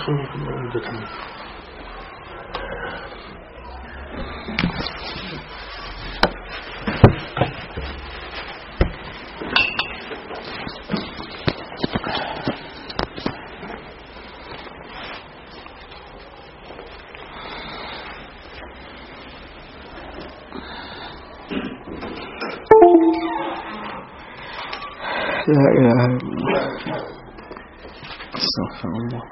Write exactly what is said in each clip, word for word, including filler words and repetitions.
لا إله إلا الله. استغفر الله.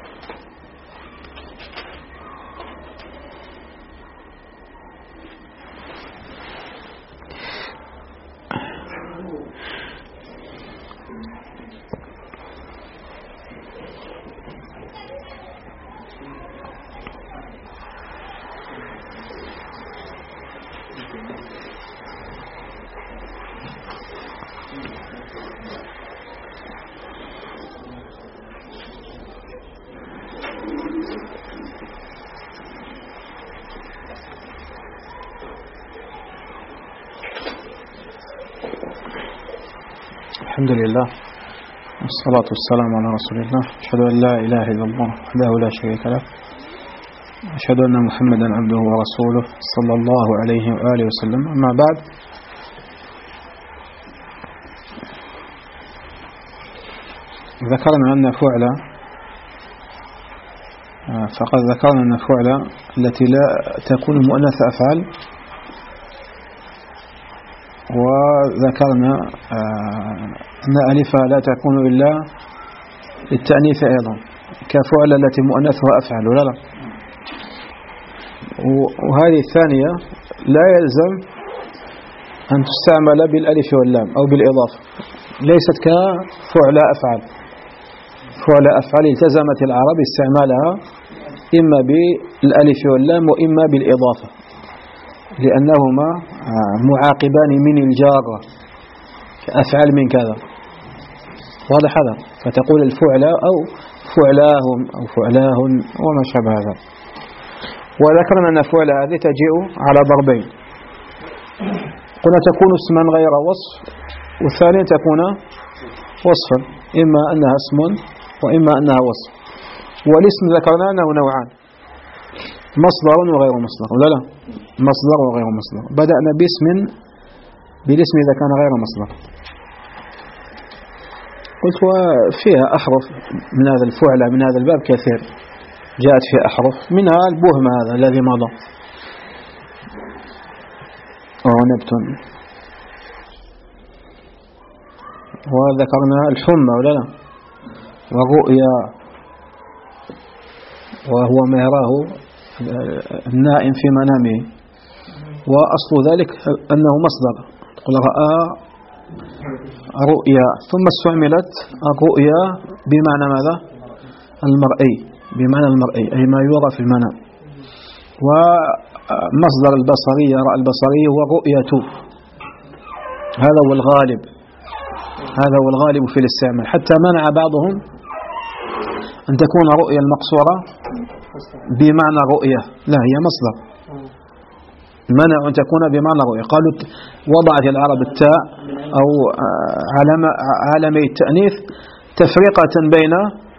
الحمد لله والصلاة والسلام على رسول الله. أشهد أن لا إله إلا الله وحده لا شريك له، أشهد أن محمدا عبده ورسوله صلى الله عليه وآله وسلم. أما بعد، ذكرنا أن فعل فقد ذكرنا أن فعل التي لا تكون مؤنث أفعال، وذكرنا أن ألفها لا تكون إلا للتأنيث أيضا، كفعل التي مؤنثها أفعل ولا لا. وهذه الثانية لا يلزم أن تستعمل بالألف واللام أو بالإضافة، ليست كفعل أفعل. فعل أفعل التزمت العرب استعمالها إما بالألف واللام وإما بالإضافة، لأنهما معاقبان من الجارة كأفعل من كذا، واضح هذا؟ فتقول الفعل أو فعلاهم أو فعلاهن وما شابه هذا. وذكرنا أن فعل هذه تجيء على ضربين، قلنا تكون اسما غير وصف، والثانية تكون وصفا، إما أنها اسم وإما أنها وصف. والاسم ذكرنا أنه نوعان، مصدر وغير مصدر ولا لا؟ مصدر وغير مصدر. بدأنا باسم بالاسم إذا كان غير مصدر. قلت وفيها أحرف من هذا الفعل من هذا الباب كثير، جاءت فيها أحرف منها البهم هذا الذي مضى، ونبت، وذكرنا الحمى ولا لا، ورؤيا، وهو ما يراه النائم في منامه. وأصل ذلك أنه مصدر، تقول رأى رؤيا، ثم استعملت الرؤيا بمعنى ماذا؟ المرئي، بمعنى المرئي أي ما يرى في المنام. ومصدر البصري رأى البصري هو رؤية، هذا هو الغالب، هذا هو الغالب في الاستعمال، حتى منع بعضهم أن تكون رؤيا المقصورة بمعنى رؤية، لا هي مصدر، منع أن تكون بمعنى رؤية. قالوا وضعت العرب التاء أو علم عالمي التأنيث تفرقة بين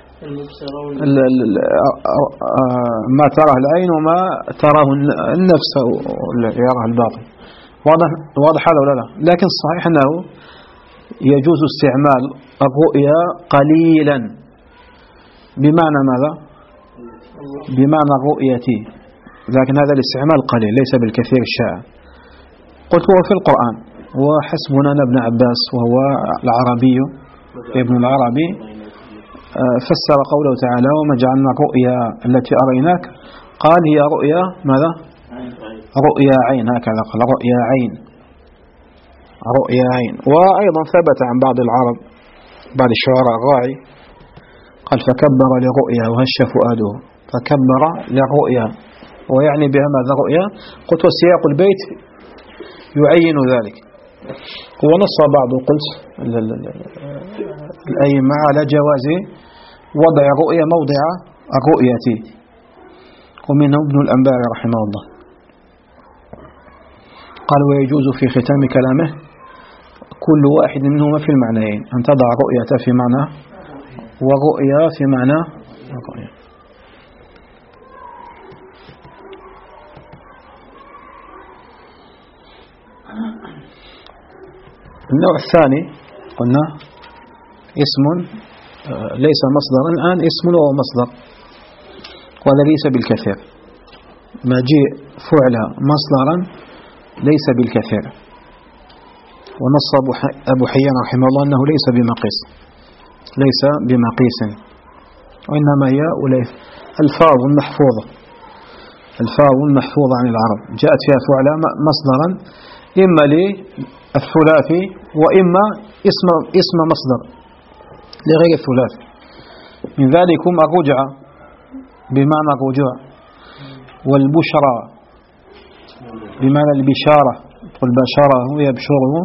ما تراه العين وما تراه النفس أو يراه الباطن. واضح واضح هذا ولا لا؟ لكن الصحيح أنه يجوز استعمال الرؤيا قليلا بمعنى ماذا؟ بمعنى الرؤية، لكن هذا الاستعمال قليل ليس بالكثير الشائع. قلت هو في القرآن، وحسبنا ابن عباس وهو العربي ابن العربي فسر قوله تعالى وما جعلنا الرؤيا التي أريناك، قال هي رؤيا ماذا؟ رؤيا عين، هكذا قال رؤيا عين، رؤيا عين. وأيضا ثبت عن بعض العرب بعض الشعراء الراعي قال فكبر لرؤيا وهش فؤاده، فكبر لرؤيا ويعني بها ماذا؟ رؤيا. قلت وسياق البيت يعين ذلك. ونص بعض قلت الأئمة على جواز وضع رؤيا موضع الرؤية، ومنه ابن الأنباري رحمه الله قال ويجوز في ختام كلامه كل واحد منهما في المعنيين، أن تضع رؤية في معنى ورؤيا في معنى رؤيا. النوع الثاني قلنا اسم ليس مصدرا، الآن اسم وهو مصدر، ولا ليس بالكثير. مجيء فعلها مصدرا ليس بالكثير. ونص أبو حيان رحمه الله أنه ليس بمقيس، ليس بمقيس، وإنما هي ألفاظ محفوظة، ألفاظ محفوظة عن العرب جاءت فيها فعلها مصدرا إما للثلاثي وإما اسم اسم مصدر لغير الثلاثي. من ذلكم الرجعة بمعنى الرجوع، والبشرى بمعنى البشارة، والبشرة يبشره،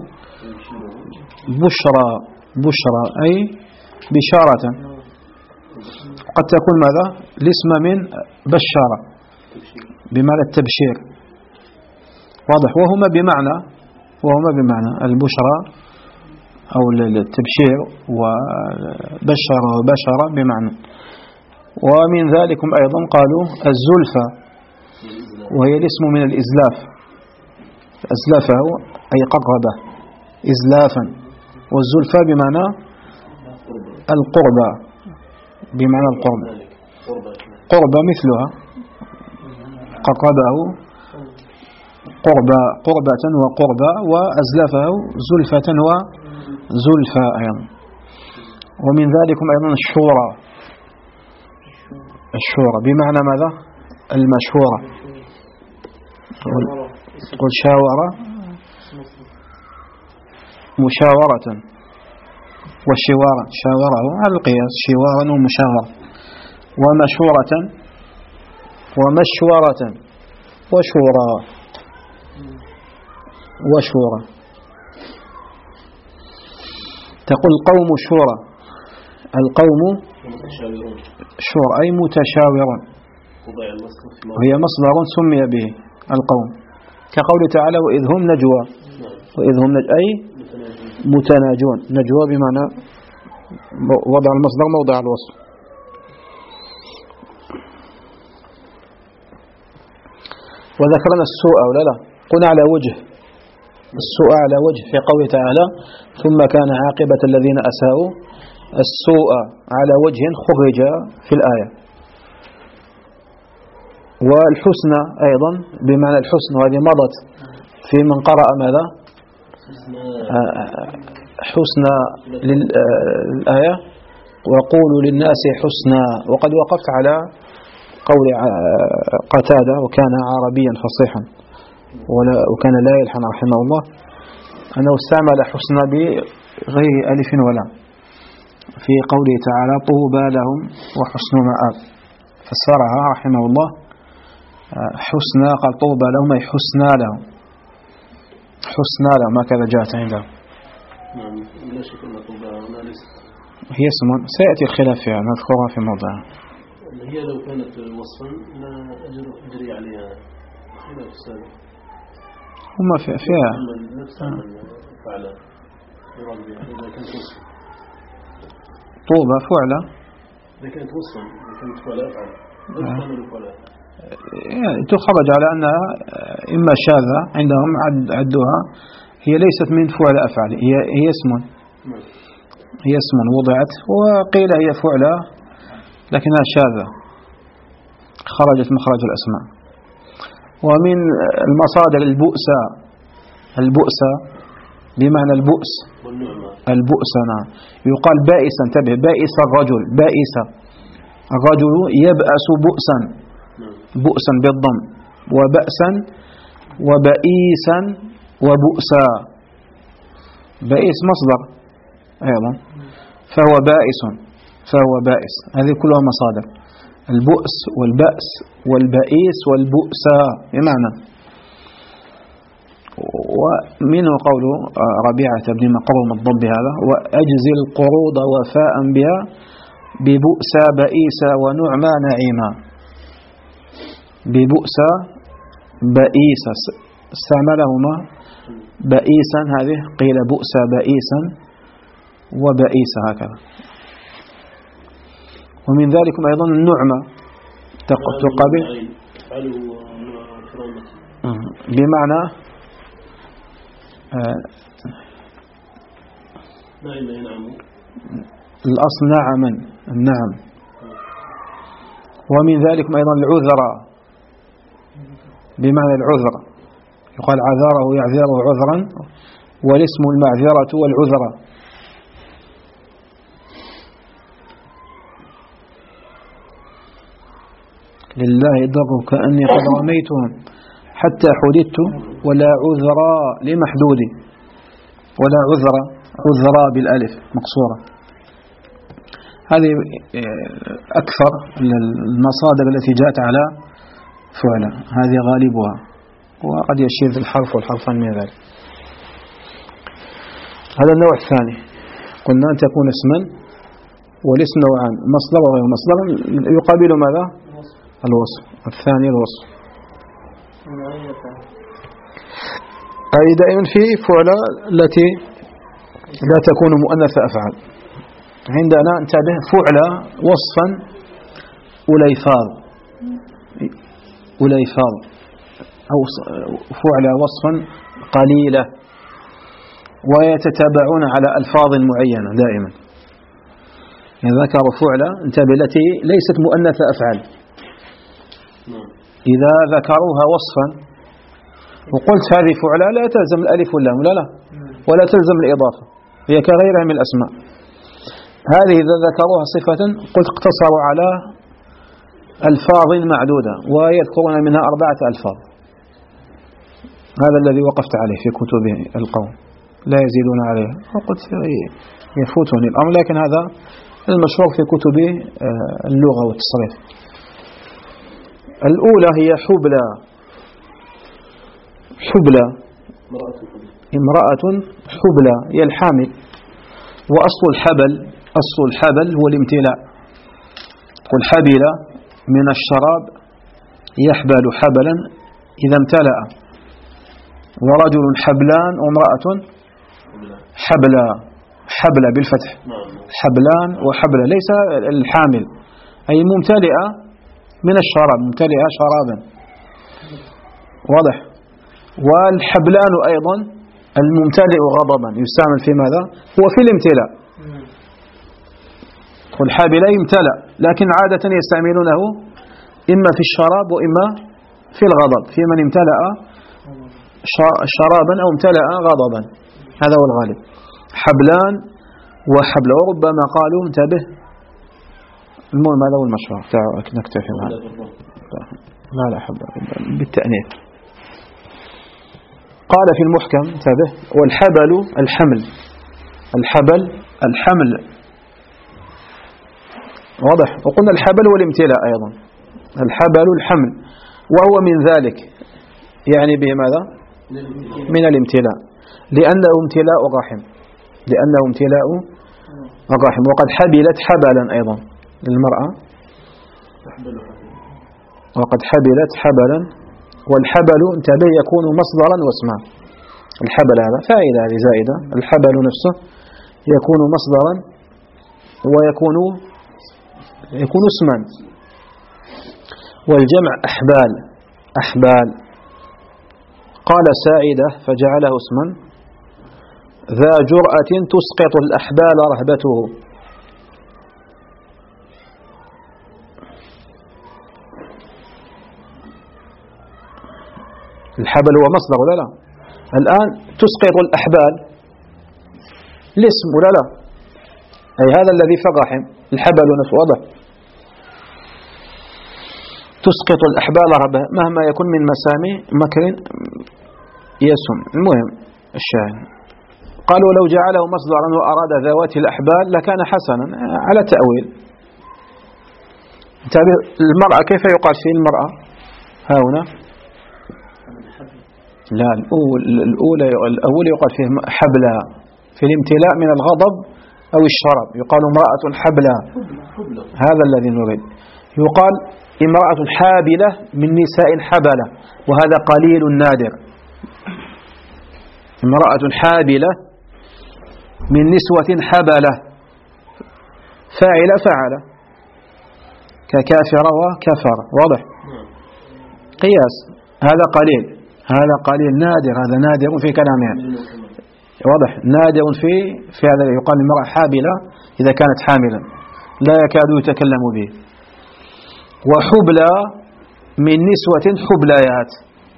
بشرى بشرى أي بشارة. قد تكون ماذا الاسم من بشارة بمعنى التبشير، واضح، وهما بمعنى وهما بمعنى البشرى أو التبشير، وبشر وبشر بمعنى. ومن ذلك أيضا قالوا الزلفى، وهي الاسم من الإزلاف، أزلفه أي قربه إزلافا، والزلفى بمعنى القربة، بمعنى القرب، قربة مثلها، قربه قربة قربة وقربة، وأزلفه زلفة وزلفى أيضا. ومن ذلك أيضا الشورى، الشورى بمعنى ماذا المشورة، قل شاورة مشاورة، والشوارة شاوره على القياس شوارا ومشاورة، ومشورة ومشورة وشورى وشورى. تقول قوم شورى، القوم شورى أي متشاورون، وهي مصدر سمي به القوم، كقول تعالى وإذ هم نجوى، وإذ هم نجوى أي متناجون، نجوى بمعنى وضع المصدر موضع الوصف. وذكرنا السوء ولا لا، قلنا على وجه السوء على وجه في قوله تعالى ثم كان عاقبة الذين أساءوا السوء على وجه خرج في الآية. والحسنى أيضا بمعنى الحسن، وهذه مضت في من قرأ ماذا حسنى للآية وقولوا للناس حسنى. وقد وقفت على قول قتادة وكان عربيا فصيحا وكان لا يلحن رحمه الله أنه استعمل حسنى بغير ألف ولا في قوله تعالى طوبى لهم وحسن مآب، فسرها رحمه الله حسنى، قال طوبى لهم أي حسنى لهم، حسنى لهم هكذا جاءت عنده. هي اسم سيأتي الخلاف فيها نذكرها في موضعها. هي لو كانت وصفا لا أجري عليها خلاف سابق، هم فيها فعلا يراد بها إذا كانت وصفا طوبى فعلا، إذا كانت وصفا إذا كانت فعلا أفعل لا فعلا يعني تخرج على أنها إما شاذة عندهم عدوها، هي ليست من فعل أفعل، هي هي اسم هي اسم وضعت، وقيل هي فعلة لكنها شاذة خرجت مخرج الأسماء. ومن المصادر البؤسة، البؤسة بمعنى البؤس، البؤس نعم، يقال بائسا، انتبه بائس الرجل، بائس الرجل يبأس بؤسا، بؤسا بالضم، وبأسا وبئيسا وبؤسا، بئيس مصدر أيضا، فهو بائس فهو بائس. هذه كلها مصادر، البؤس والبأس والبئيس والبؤسا بمعنى. ومنه قول ربيعة بن مقروم الضب هذا وأجزي القروض وفاء بها ببؤسا بئيسا ونعما نعيما، ببؤسا بئيسا استعملهما بئيسا، هذه قيل بؤسا بئيسا وبئيسا هكذا. ومن ذلك أيضا النعمة تقابل بمعنى نعم ينعم. الأصل نعما النعم. ومن ذلك أيضا العذر بمعنى العذر، يقال عذره يعذره عذرا، والاسم المعذرة والعذرة. لله در كأني قد رميتهم حتى حددت ولا عذر لمحدود، ولا عذر عذر بالألف مقصورة. هذه أكثر المصادر التي جاءت على فعلا، هذه غالبها، وقد يشير الحرف والحرفان من ذلك. هذا النوع الثاني، قلنا أن تكون اسما والاسم نوعان، مصدر وغير مصدر، يقابل ماذا؟ الوصف. الثاني الوصف. أي دائما في فعلا التي لا تكون مؤنث أفعال. عندنا انتبه فعلا وصفا أليفاظ أليفاظ أو فعلا وصفا قليلة، ويتتابعون على ألفاظ معينة دائما. يعني ذكروا فعلا انتبه التي ليست مؤنث أفعال، إذا ذكروها وصفا وقلت هذه فعلا لا تلزم الألف واللام، لا لا، ولا تلزم الإضافة، هي كغيرها من الأسماء. هذه إذا ذكروها صفة قلت اقتصروا على ألفاظ معدودة، ويذكرون منها أربعة ألفاظ. هذا الذي وقفت عليه في كتب القوم، لا يزيدون عليه. وقلت يفوتني الأمر، لكن هذا المشهور في كتب اللغة والتصريف. الأولى هي حبلى. حبلى امرأة حبلى هي الحامل. وأصل الحبل، أصل الحبل هو الامتلاء. قل حبل من الشراب يحبل حبلا إذا امتلأ. ورجل حبلان وامرأة حبلى، حبلى بالفتح، حبلان وحبلى، ليس الحامل، أي ممتلئة من الشراب، ممتلئة شرابا، واضح. والحبلان أيضا الممتلئ غضبا، يستعمل في ماذا؟ هو في الامتلاء. والحابلة يمتلأ، لكن عادة يستعملونه إما في الشراب وإما في الغضب، في من امتلأ شرابا أو امتلأ غضبا، هذا هو الغالب. حبلان وحبل، وربما قالوا انتبه. المهم هذا هو المشهور، نكتفي معه. لا لا حبل بالتأنيث. قال في المحكم انتبه، والحبل الحمل، الحبل الحمل، واضح. وقلنا الحبل والامتلاء أيضا، الحبل الحمل، وهو من ذلك، يعني به ماذا؟ من الامتلاء، لأنه امتلاء الرحم، لأنه امتلاء الرحم. وقد حبلت حبلا أيضا للمرأة، وقد حبلت حبلا. والحبل انتبه يكون مصدرا واسما. الحبل هذا فائدة هذه زائدة، الحبل نفسه يكون مصدرا ويكون يكون اسما. والجمع أحبال، أحبال. قال سائدة فجعله اسما، ذا جرأة تسقط الأحبال رهبته. الحبل هو مصدر ولا لا؟ الآن تسقط الأحبال الاسم ولا لا؟ أي هذا الذي في الرحم، الحبل نفسه، واضح. تسقط الأحبال رهبة، مهما يكون من مسامع مكر يسم. المهم الشاهد، قالوا لو جعله مصدرا وأراد ذوات الأحبال لكان حسنا على تأويل. انتبه، المرأة كيف يقال فيه المرأة هنا؟ لا، الأولى الأول يقال فيه حبلى في الامتلاء من الغضب أو الشرب، يقال امرأة حبلى، هذا الذي نريد. يقال امرأة حابلة من نساء حبلة، وهذا قليل نادر. امرأة حابلة من نسوة حبلة، فاعل فعل، ككافر وكفر، واضح. قياس، هذا قليل، هذا قليل نادر، هذا نادر في كلامها. واضح. نادر في في هذا يقال المرأة حابلة إذا كانت حاملا لا يكاد يتكلم به. وحبلى من نسوة حبليات.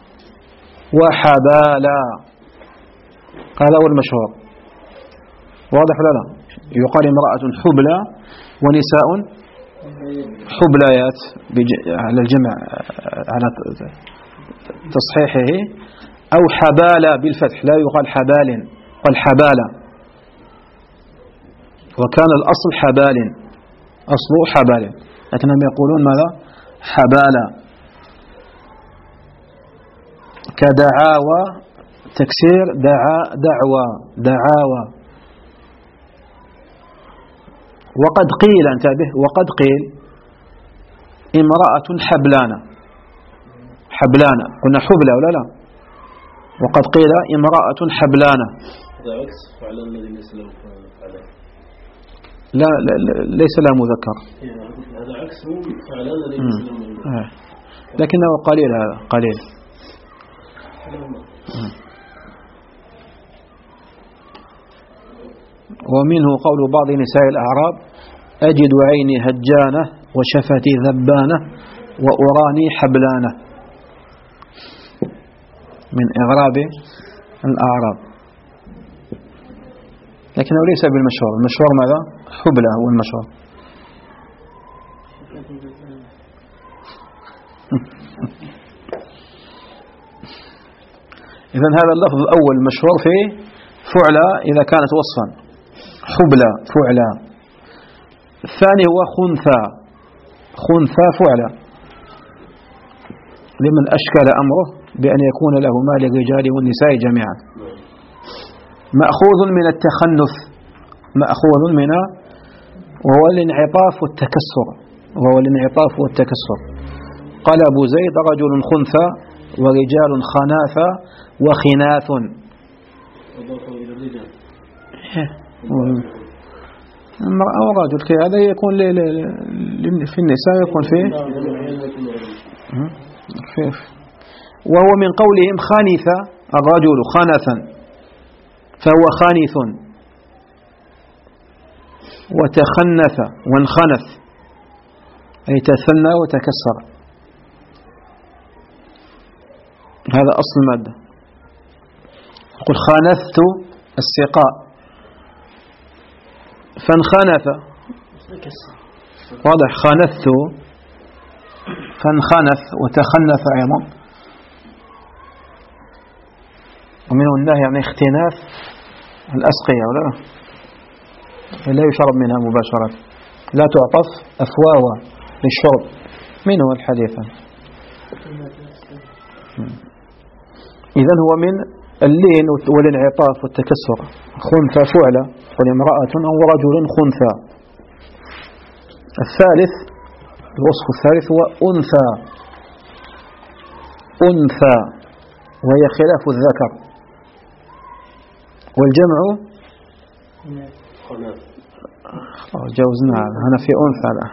وحبالا هذا هو المشهور. واضح لا لا يقال امرأة حبلى ونساء حبليات على الجمع على تصحيحه، أو حبالة بالفتح لا يقال حبال قال حبالة، وكان الأصل حبال أصله حبال لكنهم يقولون ماذا حبالة. كدعاوى تكسير دعا دعوى دعاوى. وقد قيل انتبه وقد قيل امرأة حبلانة حبلانة قلنا حبلى ولا لا؟ وقد قيل امرأة حبلانة. هذا عكس فعلا الذي ليس له فعلا. لا, لا, لا ليس له مذكر. هذا عكس فعلا الذي ليس له مذكر. لكنه قليل هذا قليل. ومنه قول بعض نساء الأعراب أجد عيني هجانة وشفتي ذبانة وأراني حبلانة، من إغراب الأعراب، لكنه ليس بالمشهور. المشهور ماذا؟ حبلة هو المشهور. إذن هذا اللفظ الأول مشهور في فعلى إذا كانت وصفا حبلى فعلى. الثاني هو خنثى خنثى فعلى لمن أشكل أمره بأن يكون له ما للرجال والنساء جميعا. مأخوذ من التخنث مأخوذ من وهو الانعطاف والتكسر وهو الانعطاف والتكسر. قال أبو زيد رجل خنثى ورجال خناثى وخناث. أضافه إلى الرجال المرأة والرجل هذا يكون في النساء يكون فيه وهو من قولهم خانث الرجل خانثا فهو خانث. وتخنث وانخنث أي تثنى وتكسر. هذا أصل المادة. يقول خانثت السقاء فانخنث واضح. خانثت فانخنث وتخنث أيضا. ومنه النهي يعني اختناث الأسقية ولا لا يشرب منها مباشرة لا تعطف أفواوا للشرب منه الحديث. إذن هو من اللين والانعطاف والتكسر. خنثى فعلة والامرأة أو رجل خنثى. الثالث الوصف الثالث هو أنثى أنثى وهي خلاف الذكر. والجمع جوزنا هنا في أنثى لا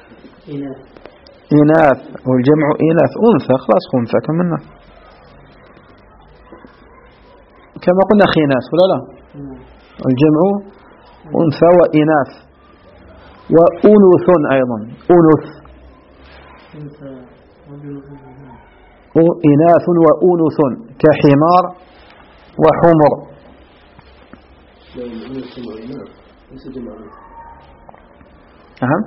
إناث والجمع إناث. أنثى خلاص خنثى كملنا كما قلنا خناث ولا لا؟ الجمع أنثى وإناث. وأنوث أيضا أنوث إناث وأنوث كحمار وحمر. أهم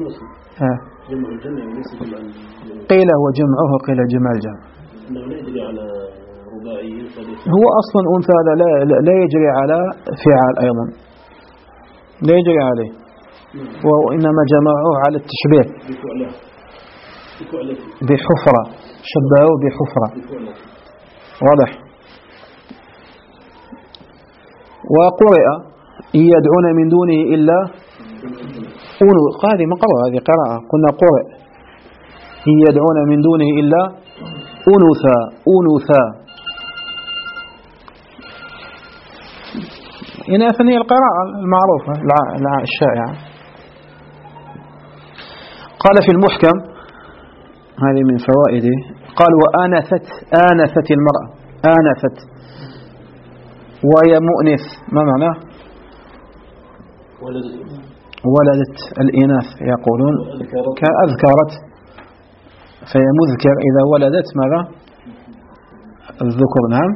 قيل هو جمعه قيل جمع الجمع. هو أصلا أنثى لا, لا, لا يجري على فعال أيضا لا يجري عليه وإنما جمعوه على التشبيه بحفرة شبهوه بحفرة واضح. وقرئ إن يدعون من دونه إلا أنو. هذه مقرأة هذه قراءة قلنا قرئ إن يدعون من دونه إلا أنوثا أنوثا. إناثا هي القراءة المعروفة الشائعة. قال في المحكم هذه من فوائده قال وآنثت آنثت المرأة آنثت وهي مؤنث، ما معناه؟ ولدت ولدت الإناث يقولون كأذكرت، فهي مذكر إذا ولدت ماذا؟ الذكر. نعم.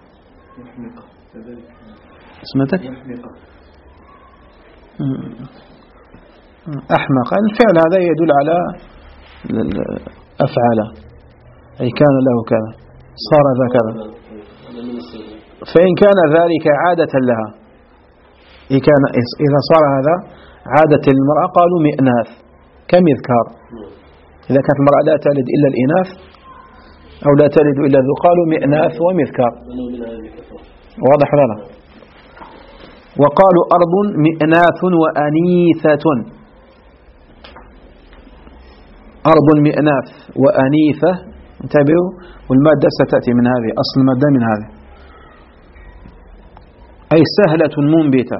اسمتك أحمق. الفعل هذا يدل على أفعاله، أي كان له كذا صار ذا كذا. فإن كان ذلك عادة لها، إذا صار هذا عادة المرأة قالوا مئناث كمذكار. إذا كانت المرأة لا تلد إلا الإناث أو لا تلد إلا الذكور قالوا مئناث ومذكار. واضح لنا. وقالوا أرض مئناث وأنيثة. أرض مئناث وأنيثة، انتبهوا، والمادة ستأتي من هذه، أصل المادة من هذه، أي سهلة منبتة.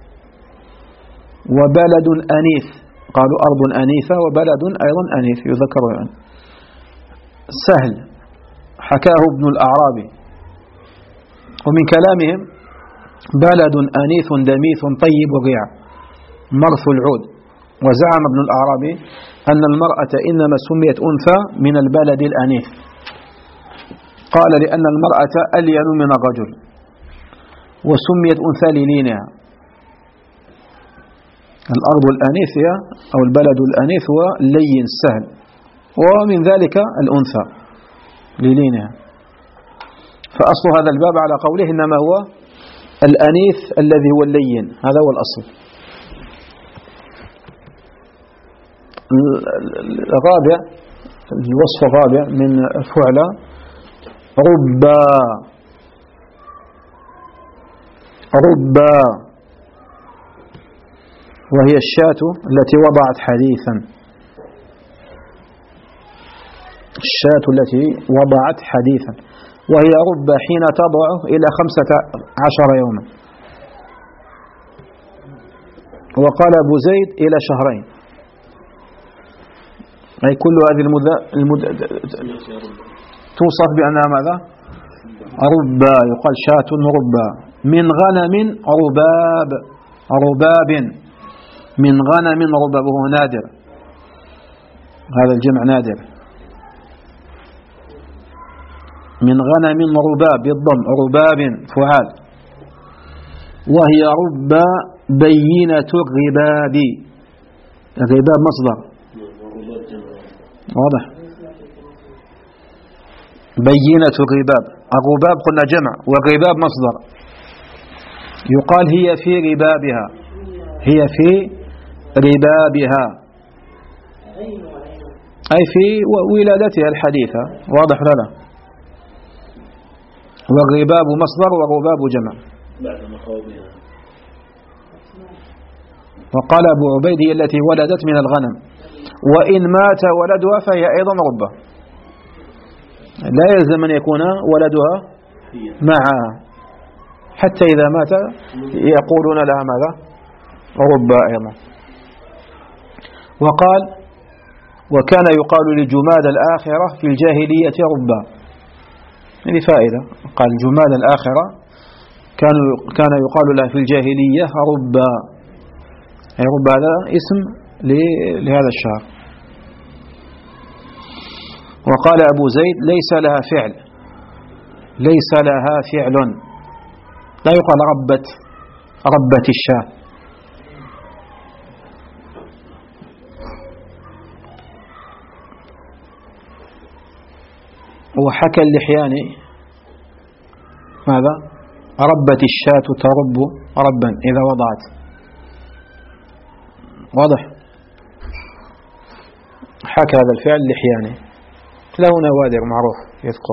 وبلد أنيث، قالوا أرض أنيثة وبلد أيضا أنيث يذكر يعني. سهل حكاه ابن الأعرابي. ومن كلامهم بلد أنيث دميث طيب الريع مرث العود. وزعم ابن الأعرابي أن المرأة إنما سميت أنثى من البلد الأنيث، قال لأن المرأة ألين من الرجل، وسميت أنثى للينها. الأرض الأنيث أو البلد الأنيث هو اللين السهل، ومن ذلك الأنثى للينها. فأصل هذا الباب على قوله إنما هو الأنيث الذي هو اللين، هذا هو الأصل. الرابع، الوصف الرابع من فعل ربا. ربا وهي الشاة التي وضعت حديثا، الشاة التي وضعت حديثا، وهي ربا حين تضع إلى خمسة عشر يوما. وقال أبو زيد إلى شهرين، أي كل هذه المدة, المدة توصف بأنها ماذا؟ ربا. يقال شاة ربا من غنم رباب، رباب من غنم رباب، وهو نادر، هذا الجمع نادر. من غنم رباب بالضم، رباب فعال. وهي ربا بينة الرباب، الرباب مصدر، واضح. بينة الرباب، الرباب قلنا جمع والرباب مصدر. يقال هي في ربابها، هي في ربابها أي في ولادتها الحديثة، واضح لنا. والرباب مصدر والرباب جمع. وقال أبو عبيد هي التي ولدت من الغنم، وإن مات ولدها فهي أيضا ربة، لا يلزم أن يكون ولدها معها، حتى إذا مات يقولون لها ماذا؟ ربة أيضا. وقال وكان يقال لجماد الآخرة في الجاهلية ربا، هذه فائدة. قال جماد الآخرة كان كان يقال لها في الجاهلية ربا، أي ربا هذا اسم لهذا الشهر. وقال أبو زيد ليس لها فعل، ليس لها فعل، لا يقال ربت ربت الشاة. وحكى اللحياني ماذا؟ ربت الشاة ترب ربا إذا وضعت، واضح. حكى هذا الفعل اللحياني، له نوادر معروف يذكر.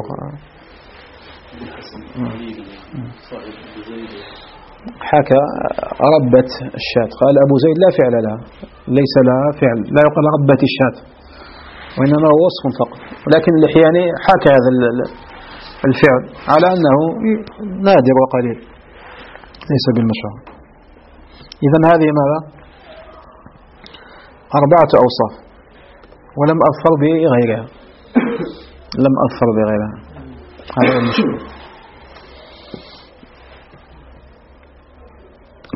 حكى ربت الشاة، قال أبو زيد لا فعل لها، ليس لها فعل، لا يقال ربت الشاة، وإنما هو وصف فقط. لكن اللحياني حكى هذا الفعل على أنه نادر وقليل ليس بالمشهور. إذن هذه ماذا؟ أربعة أوصاف، ولم أظفر بغيرها، لم أظفر بغيرها، هذا المشهور.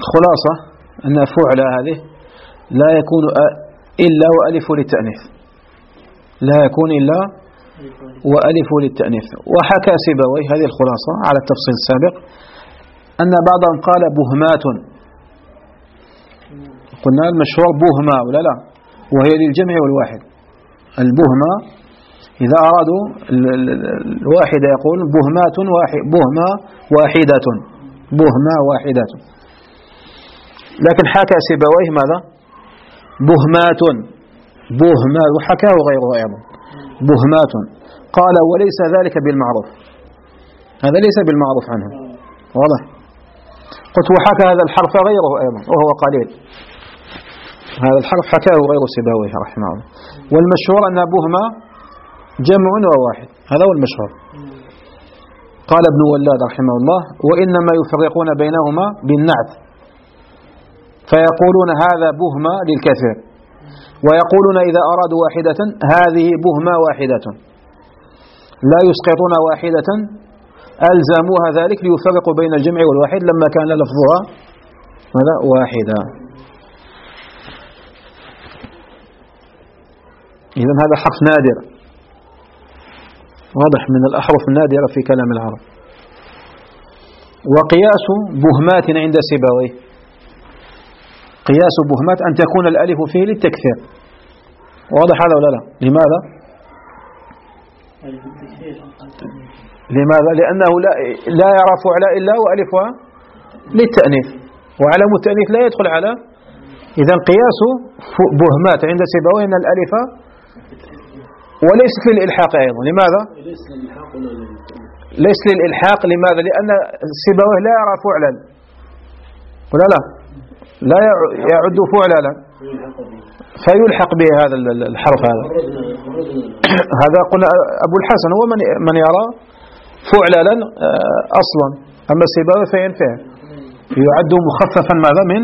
الخلاصة أن فعل هذه لا يكون إلا وألف للتأنيث، لا يكون إلا وألف للتأنيث. وحكى سيبويه هذه الخلاصة على التفصيل السابق أن بعضهم قال بهمات، قلنا المشهور بهما ولا لا، وهي للجمع والواحد. البهمة إذا أرادوا الواحدة يقول بهمات واحد، بهمة واحدة، بهمة واحدة. لكن حكى سيبويه ماذا؟ بهمات، بهمات، وحكاه غيره أيضا بهمات. قال وليس ذلك بالمعروف، هذا ليس بالمعروف عنه، واضح. قلت وحكى هذا الحرف غيره أيضا وهو قليل، هذا الحرف حكاه غير سيبويه رحمه الله. والمشهور أن بهمة جمع وواحد، هذا هو المشهور. قال ابن ولاد رحمه الله وإنما يفرقون بينهما بالنعت، فيقولون هذا بهمة للكثير، ويقولون إذا أرادوا واحدة هذه بهمة واحدة، لا يسقطون واحدة ألزموها ذلك ليفرقوا بين الجمع والواحد لما كان لفظها ماذا؟ واحدة. إذن هذا حرف نادر، واضح، من الأحرف النادرة في كلام العرب. وقياس بهمات عند سيبويه، قياس بهمات أن تكون الألف فيه للتكثير، واضح هذا ولا لا؟ لماذا؟ لماذا؟ لأنه لا, لا يرى فعل إلا وألفها للتأنيث، وعلم التأنيث لا يدخل على. إذن قياس بهمات عند سيبويه أن الألف وليست للإلحاق أيضا. لماذا؟ ليس للإلحاق. لماذا؟ لأن سيبويه لا يرى فعلا ولا لا، لا يعد فعلا فيلحق به هذا الحرف. هذا هذا قلنا أبو الحسن هو من من يرى فعلا أصلا، أما سيبويه فينفع، يعد مخففا ماذا من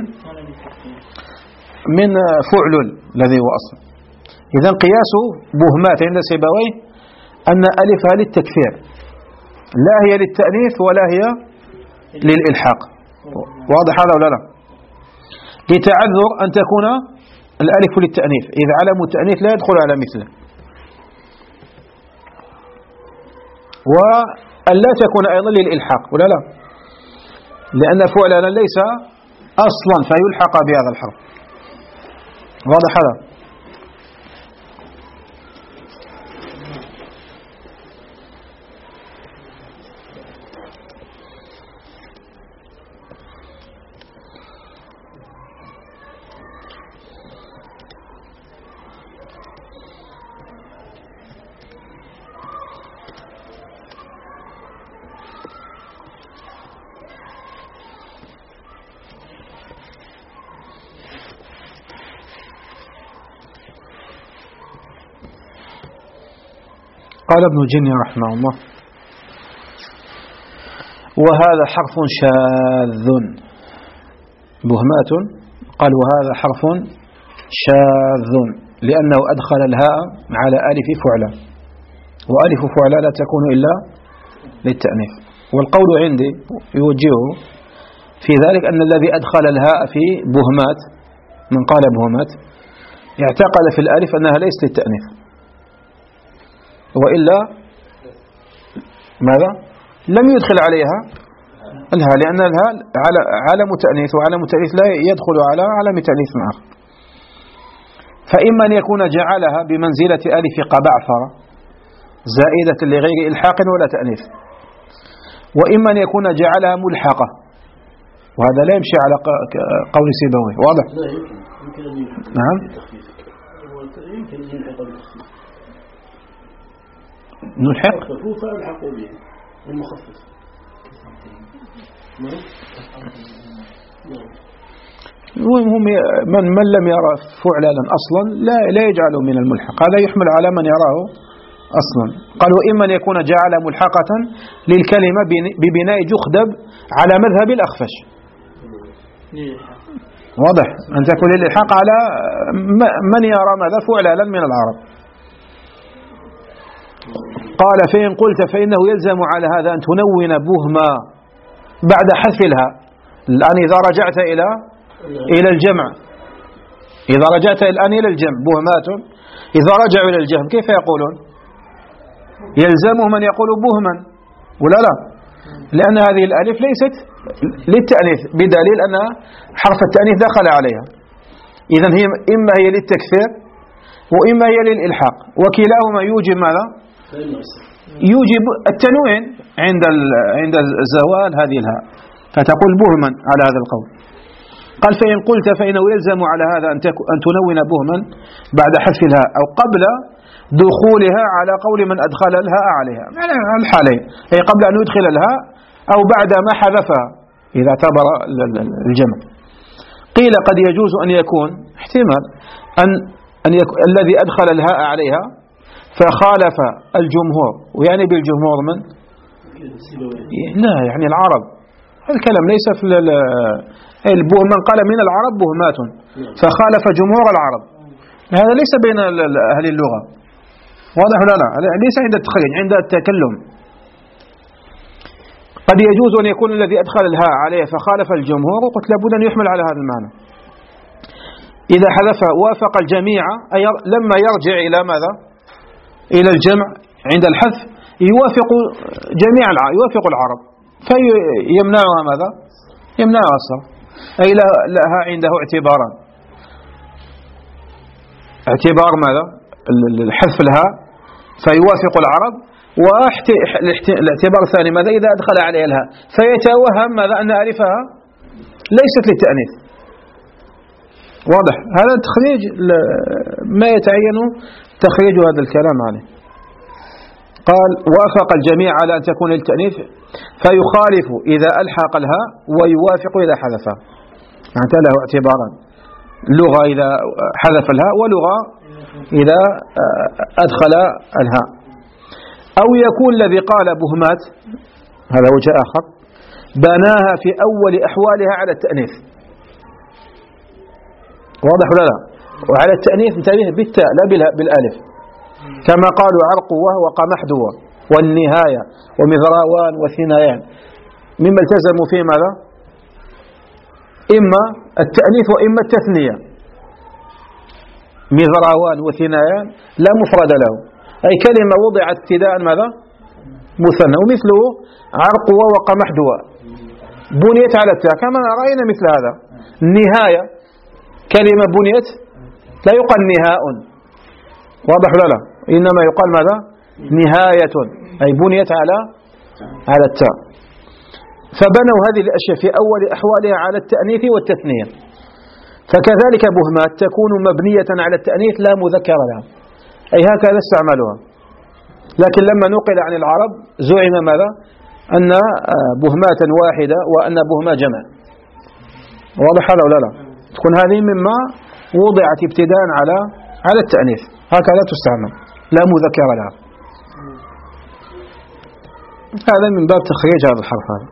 من فعل الذي هو أصل. إذن قياس بهمات عند سيبويه أن ألفها للتكثير، لا هي للتأنيث ولا هي للإلحاق، واضح هذا ولا لا؟ لتعذر أن تكون الألف للتأنيث، إذا علم التأنيث لا يدخل على مثله، وأن لا تكون أيضا للإلحاق ولا لا، لأن فعلا ليس أصلا فيلحق بهذا الحرف، واضح هذا؟ قال ابن جني رحمه الله وهذا حرف شاذ، بهمات قال وهذا حرف شاذ لأنه أدخل الهاء على ألف فعلا، وألف فعلا لا تكون إلا للتأنيث. والقول عندي يوجهه في ذلك أن الذي أدخل الهاء في بهمات من قال بهمات اعتقد في الألف أنها ليست للتأنيث، وإلا ماذا؟ لم يدخل عليها الهاء، لأن الهاء علم تأنيث، وعلم تأنيث لا يدخل على علم تأنيث آخر. فإما أن يكون جعلها بمنزلة ألف قبعثر زائدة لغير إلحاق ولا تأنيث، وإما أن يكون جعلها ملحقة، وهذا لا يمشي على قول سيبويه، واضح؟ نعم يمكن أن يلحق بالتخفيف، نلحق فيلحق به المخفف. المهم من من لم يرى فعلا أصلا لا لا يجعله من الملحق، هذا يحمل على من يراه أصلا. قال وإما أن يكون جعل ملحقة للكلمة ببناء جخدب على مذهب الأخفش، واضح أن تكون الإلحاق على من يرى ماذا فعلا من العرب. قال فإن قلت فإنه يلزم على هذا أن تنون بهما بعد حذف الهاء، الآن إذا رجعت إلى إلى الجمع إذا رجعت الآن إلى الجمع بهمات، إذا رجعوا إلى الجمع كيف يقولون؟ يلزمهم أن يقولوا بهما ولا لا؟ لأن هذه الألف ليست للتأنيث بدليل أن حرف التأنيث دخل عليها. إذن هي إما هي للتكثير وإما هي للإلحاق، وكلاهما يوجب ماذا؟ يوجب التنوين عند عند زوال هذه الهاء، فتقول بهما على هذا القول. قال فإن قلت فإنه يلزم على هذا أن أن تنون بهما بعد حذف الهاء أو قبل دخولها على قول من أدخل الهاء عليها، يعني الحالين، أي قبل أن يدخل الهاء أو بعد ما حذفها إذا اعتبر الجمع. قيل قد يجوز أن يكون احتمال أن أن يكون الذي أدخل الهاء عليها فخالف الجمهور، ويعني بالجمهور من؟ لا يعني العرب. الكلام ليس في من قال من العرب بهمات فخالف جمهور العرب، هذا ليس بين أهل اللغة، واضح ولا لا؟ ليس عند التخريج، عند التكلم. قد يجوز أن يكون الذي أدخل الهاء عليه فخالف الجمهور، وقلت لابد أن يحمل على هذا المعنى. إذا حذف وافق الجميع، أي لما يرجع إلى ماذا؟ إلى الجمع عند الحذف يوافق جميع العرب، يوافق العرب، فيمنعها ماذا؟ يمنعها الصرف، أي لها عنده اعتباران: اعتبار ماذا؟ الحذف الهاء فيوافق العرب، والاعتبار الثاني ماذا؟ إذا أدخل عليها الهاء فيتوهم ماذا؟ أن ألفها ليست للتأنيث. واضح؟ هذا التخريج ما يتعين تخريج هذا الكلام عليه. قال وافق الجميع على أن تكون للتأنيث فيخالف إذا ألحق الهاء ويوافق إذا حذفها، يعني له اعتباران: لغة إذا حذف الهاء، ولغة إذا أدخل الهاء. أو يكون الذي قال بهمات، هذا وجه آخر، بناها في أول أحوالها على التأنيث. واضح ولا لا؟ وعلى التأنيث انتبه بالتاء لا بالألف، كما قالوا عرقوة وقمحدوة والنهاية ومذراوان وثنايان، مما التزموا فيه ماذا؟ إما التأنيث وإما التثنية. مذراوان وثنايان لا مفرد له، أي كلمة وضعت ابتداء ماذا؟ مثنى. ومثله عرقوة وقمحدوة بنيت على التاء، كما رأينا مثل هذا. النهاية كلمة بنيت لا يقال نهاء، واضح ولا لا؟ إنما يقال ماذا؟ نهاية، أي بنيت على على التاء. فبنوا هذه الأشياء في أول أحوالها على التأنيث والتثنية. فكذلك بهمات تكون مبنية على التأنيث لا مذكر لها، أي هكذا استعملوها. لكن لما نقل عن العرب زعم ماذا؟ أن بهمات واحدة وأن بهما جمع. واضح هذا ولا لا؟ تكون هذه مما وضعت ابتداء على على التأنيث، هكذا تستعمل لا مذكر لها. هذا من باب تخريج هذا الحرف هذا.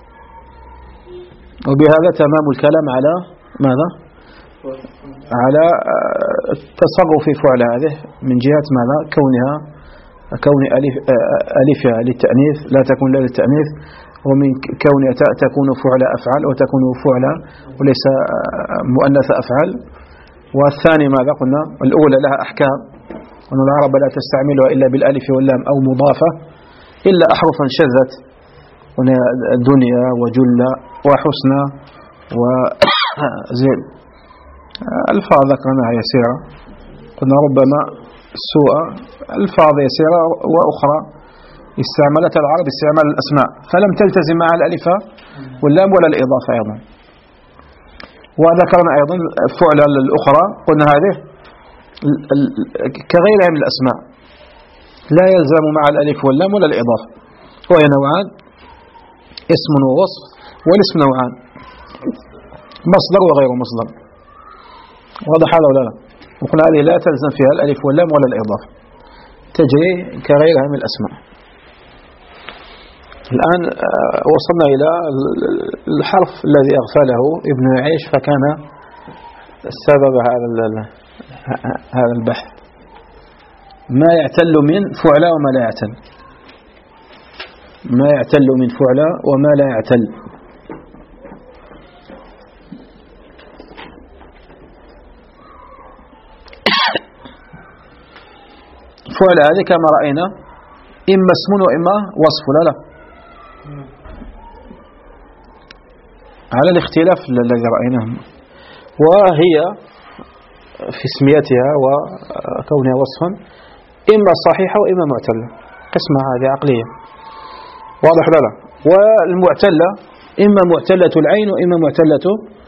وبهذا تمام الكلام على ماذا؟ على التصرف في فعل هذه من جهة ماذا؟ كونها كون ألف ألفها للتأنيث لا تكون لا للتأنيث، ومن كون تكون فعل أفعال وتكون فعل وليس مؤنث أفعال. والثاني ماذا قلنا؟ الأولى لها أحكام، وأن العرب لا تستعملها إلا بالألف واللام أو مضافة إلا أحرفا شذت، دنيا وجلة وحسنى وزين، ألفاظ ذكرناها يسيرة، قلنا ربما سوء ألفاظ يسيرة وأخرى استعملت العرب استعمال الأسماء فلم تلتزم مع الألف واللام ولا الإضافة أيضا. وذكرنا أيضا فعل الأخرى قلنا هذه كغيرها من الأسماء لا يلزم مع الألف واللام ولا الإضافة، وهي نوعان: اسم ووصف، والاسم نوعان: مصدر وغير مصدر. واضح هذا ولا لا؟ وقلنا هذه لا تلزم فيها الألف واللام ولا الإضافة، تجري كغيرها من الأسماء. الآن وصلنا إلى الحرف الذي أغفله ابن عيش فكان سبب هذا هذا البحث: ما يعتل من فعل وما لا يعتل، ما يعتل من فعل وما لا يعتل. فعل هذه كما رأينا إما اسم وإما وصف، لا لا على الاختلاف الذي رأيناه. وهي في اسميتها وكونها وصفا إما صحيحة وإما معتلة، قسمة هذه عقلية، واضح لا لا. والمعتلة إما معتلة العين وإما معتلة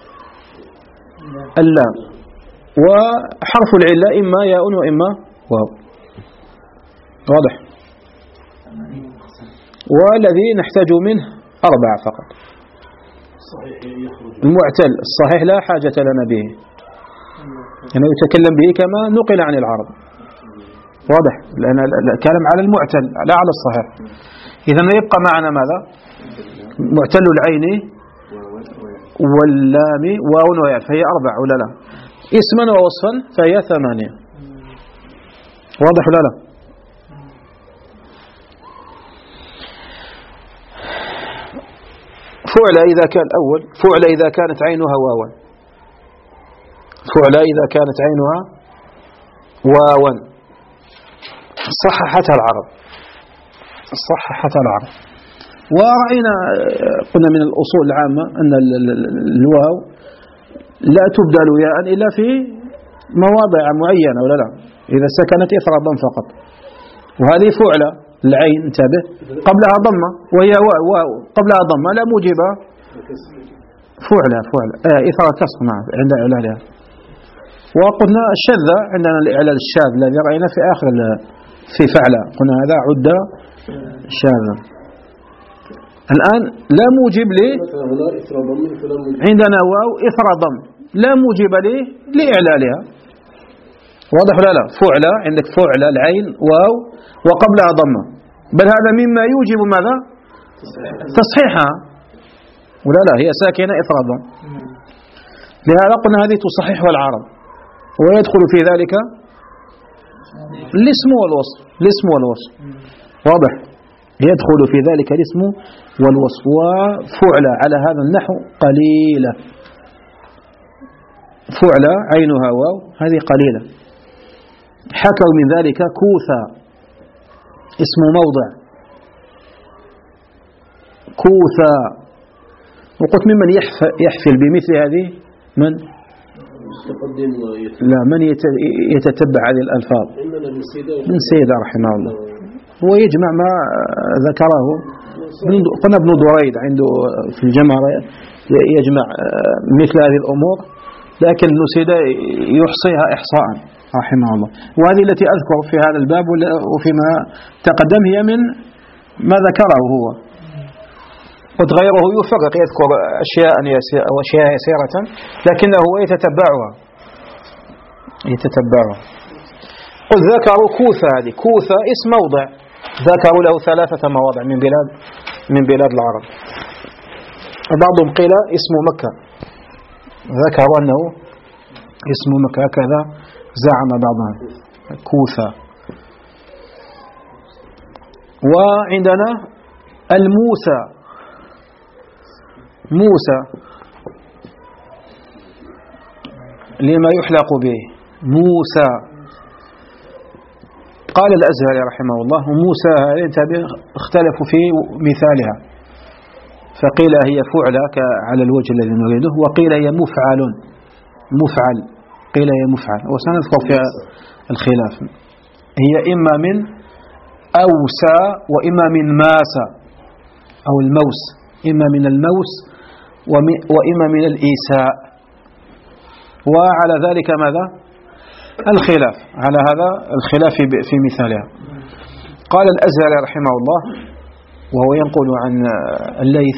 اللام، وحرف العلة إما ياء وإما واو، واضح. والذي نحتاج منه أربعة فقط. المعتل الصحيح لا حاجة لنا به، يعني يتكلم به كما نقل عن العرب، واضح، لأن الكلام على المعتل لا على الصحيح. إذا يبقى معنا ماذا؟ معتل العين واللام واو وياء، فهي أربع ولا لا؟ اسما ووصفا فهي ثمانية، واضح ولا لا؟ فعل إذا كان أول، فعل إذا كانت عينها واوا، فعل إذا كانت عينها واوا صححتها العرب، صححتها العرب. ورأينا قلنا من الأصول العامة أن الواو لا تبدل ياء إلا في مواضع معينة ولا لا، إذا سكنت إثر ضم فقط. وهذه فعلة العين انتبه قبلها ضمة وهي واو قبلها ضمة لا موجب فعلة فعلة آه إثر كسر نعم عند إعلالها. وقلنا الشذة عندنا الإعلال الشاذ الذي رأينا في آخر في فعلة، قلنا هذا عد شاذا. الآن لا موجب لي عندنا واو إثر ضم لا موجب لي لإعلالها، واضح ولا لا؟ فعلة عندك فعلة العين واو وقبلها ضمة، بل هذا مما يوجب ماذا؟ تصحيحها ولا لا؟ هي ساكنة إثر ضم، لهذا قلنا هذه تصححها العرب. ويدخل في ذلك الاسم والوصف، الاسم والوصف واضح، يدخل في ذلك الاسم والوصف. وفعل على هذا النحو قليلة، فعل عينها واو هذه قليلة. حكوا من ذلك كوثا اسم موضع، كوثا. وقلت ممن يحفل بمثل هذه من لا من يتتبع هذه الألفاظ من سيدة رحمه الله، هو يجمع ما ذكره. قلنا ابن دريد عنده في الجمرة يجمع مثل هذه الأمور، لكن ابن سيدة يحصيها إحصاء رحمه الله. وهذه التي أذكر في هذا الباب وفيما تقدم هي من ما ذكره هو. قد غيره يفرق يذكر أشياء وأشياء يسيرة لكنه هو يتتبعها يتتبعها. قد ذكروا كوثا، هذه كوثا اسم موضع ذكروا له ثلاثة مواضع من بلاد من بلاد العرب. بعضهم قيل اسم مكة، ذكروا أنه اسم مكة كذا زعم بعضهم كوثا. وعندنا الموسى، موسى لما يحلق به موسى. قال الأزهري رحمه الله موسى اختلفوا في مثالها، فقيل هي فعلة على الوجه الذي نريده، وقيل هي مفعل مفعل قيل هي مفعل، وسنذكر في الخلاف. هي إما من أوسى وإما من ماسى أو الموس، إما من الموس وإما من الإيساء. وعلى ذلك ماذا؟ الخلاف، على هذا الخلاف في مثالها. قال الأزهري رحمه الله وهو ينقل عن الليث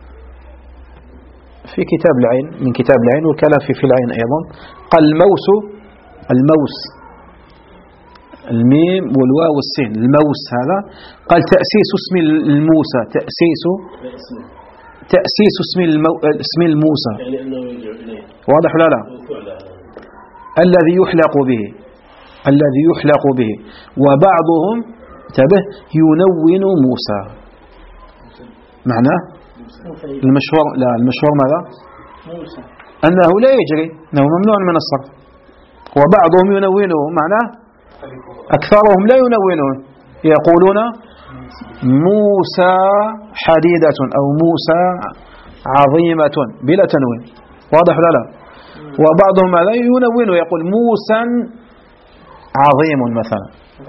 في كتاب العين من كتاب العين وكلام في في العين أيضا، قال الموس الموس الميم والواو والسين الموس هذا، قال تأسيس اسم الموسى، تأسيس تأسيس اسم المو... اسم الموسى، واضح ولا لا؟ الذي يحلق به الذي يحلق به. وبعضهم انتبه ينون موسى، معناه المشهور لا المشهور ماذا؟ أنه لا يجري، أنه ممنوع من الصرف. وبعضهم ينونه معناه أكثرهم لا ينونون، يقولون موسى حديدة أو موسى عظيمة بلا تنوين. واضح لا لا؟ وبعضهم لا ينون ويقول موسى عظيم مثلا.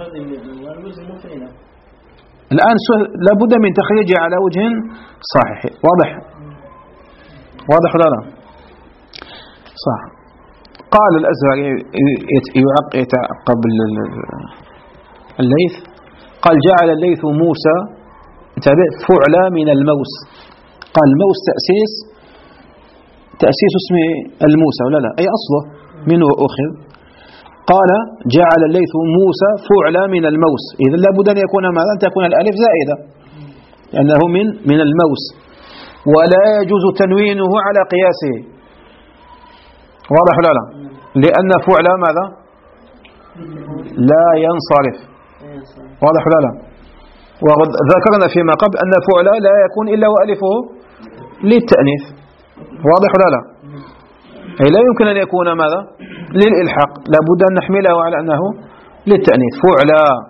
الآن لابد من تخريجه على وجه صحيح. واضح واضح لا لا؟ صح. قال الأزهري يعقب الليث، قال جعل الليث موسى فعلى من الموس. قال الموس تأسيس تأسيس اسم الموسى ولا لا؟ أي أصله منه أخذ. قال جعل الليث موسى فعلى من الموس، إذن لابد أن يكون ماذا؟ أن تكون الألف زائدة لأنه من من الموس، ولا يجوز تنوينه على قياسه. واضح ولا لا؟ لأن فعل ماذا؟ لا ينصرف. واضح ولا لا؟ وذكرنا فيما قبل أن فعل لا يكون إلا وألفه للتأنيث. واضح ولا لا؟ أي لا يمكن أن يكون ماذا؟ للإلحاق، لابد أن نحمله على أنه للتأنيث فعل.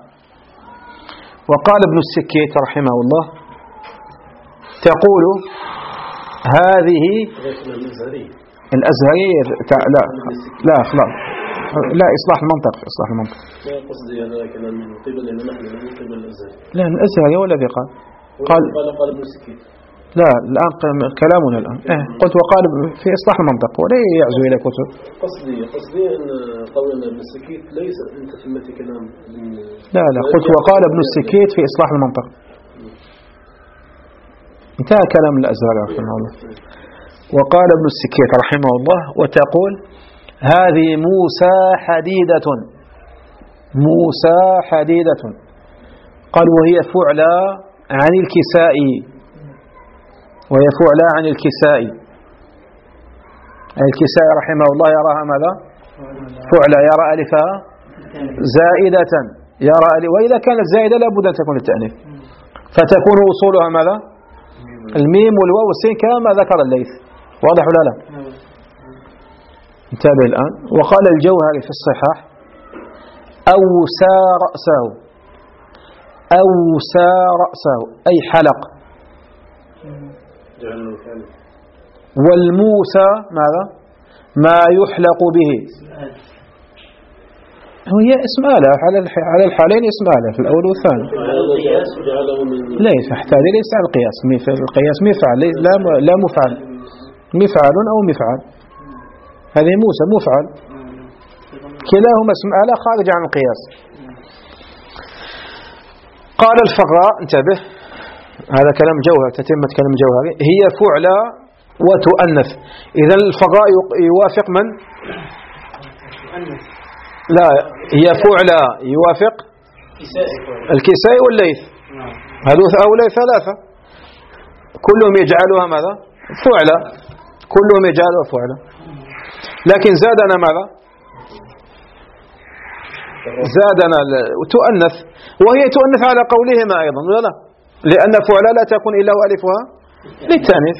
وقال ابن السكيت رحمه الله تقول هذه الأزهري لا لا خلاص لا إصلاح المنطق إصلاح المنطق لا قصدي هذا كلام من قبلنا نحن من قبل الأزهري. لا الأزهري هو الذي قال قال قال ابن السكيت. لا الآن كلامنا الآن إيه قلت وقال في إصلاح المنطق ولا يعزو إلى كتب. قصدي قصدي أن قولنا ابن السكيت ليس أنت ثمة كلام. لا لا قلت وقال ابن السكيت في إصلاح المنطق. انتهى كلام الأزهري رحمه الله. وقال ابن السكيت رحمه الله وتقول هذه موسى حديدة موسى حديدة. قال وهي فعلى عن الكساء وهي فعلى عن الكساء. الكساء رحمه الله يراها ماذا؟ فعلى، يرى ألفها زائدة، يرى ألف، وإذا كانت زائدة لابد أن تكون التأنيث، فتكون وصولها ماذا؟ الميم والواو والسين كما ذكر الليث. واضح ولا لا؟ انتبه الآن. وقال الجوهري في الصحاح أوسى رأسه أوسى رأسه أي حلق. والموسى ماذا؟ ما يحلق به. هي اسم آلة على الحالين، اسم آلة في الأول والثاني. ليس يحتاج ليس على القياس. القياس مفعل لا لا مفعل، مفعل أو مفعل. هذه موسى مفعل، كلاهما اسم آلة خارج عن القياس. قال الفراء انتبه هذا كلام جوهر، تتمة كلام جوهري، هي فعلى وتؤنث. إذا الفراء يوافق من؟ لا هي فعلى يوافق الكسائي والليث، هؤلاء ثلاثة كلهم يجعلها ماذا؟ فعلى، كلهم يجعلها فعلى. لكن زادنا ماذا؟ زادنا تؤنث، وهي تؤنث على قولهما أيضا لا لا، لأن فعلى لا تكون إلا وألفها للتأنيث.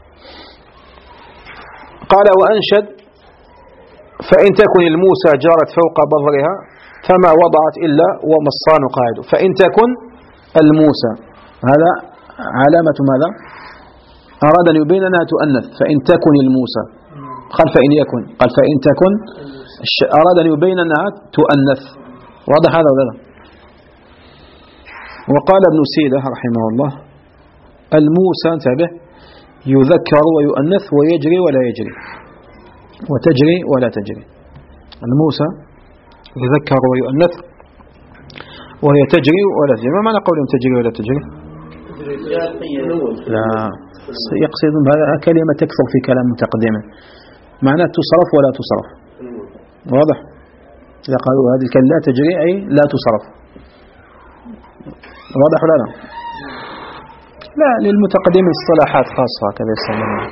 قال وأنشد فإن تكن الموسى جارت فوق بظرها فما وضعت إلا ومصان قاعد. فإن تكن الموسى هذا علامة ماذا؟ أراد أن يبين أنها تؤنث. فإن تكن الموسى قال فإن يكن، قال فإن تكن، أراد أن يبين أنها تؤنث. واضح هذا ولا لا؟ وقال ابن سيدة رحمه الله الموسى انتبه يذكر ويؤنث ويجري ولا يجري وتجري ولا تجري. الموسى يذكر ويؤنث وهي تجري ولا تجري. ما معنى قولهم تجري ولا تجري؟ لا يقصد هذا كلمة تكثر في كلام متقدمة، معناه تصرف ولا تصرف. واضح؟ إذا قالوا هذه الكلمة لا تجري أي لا تصرف. واضح ولا لا؟ لا للمتقدمين اصطلاحات خاصة كذا يسمونها.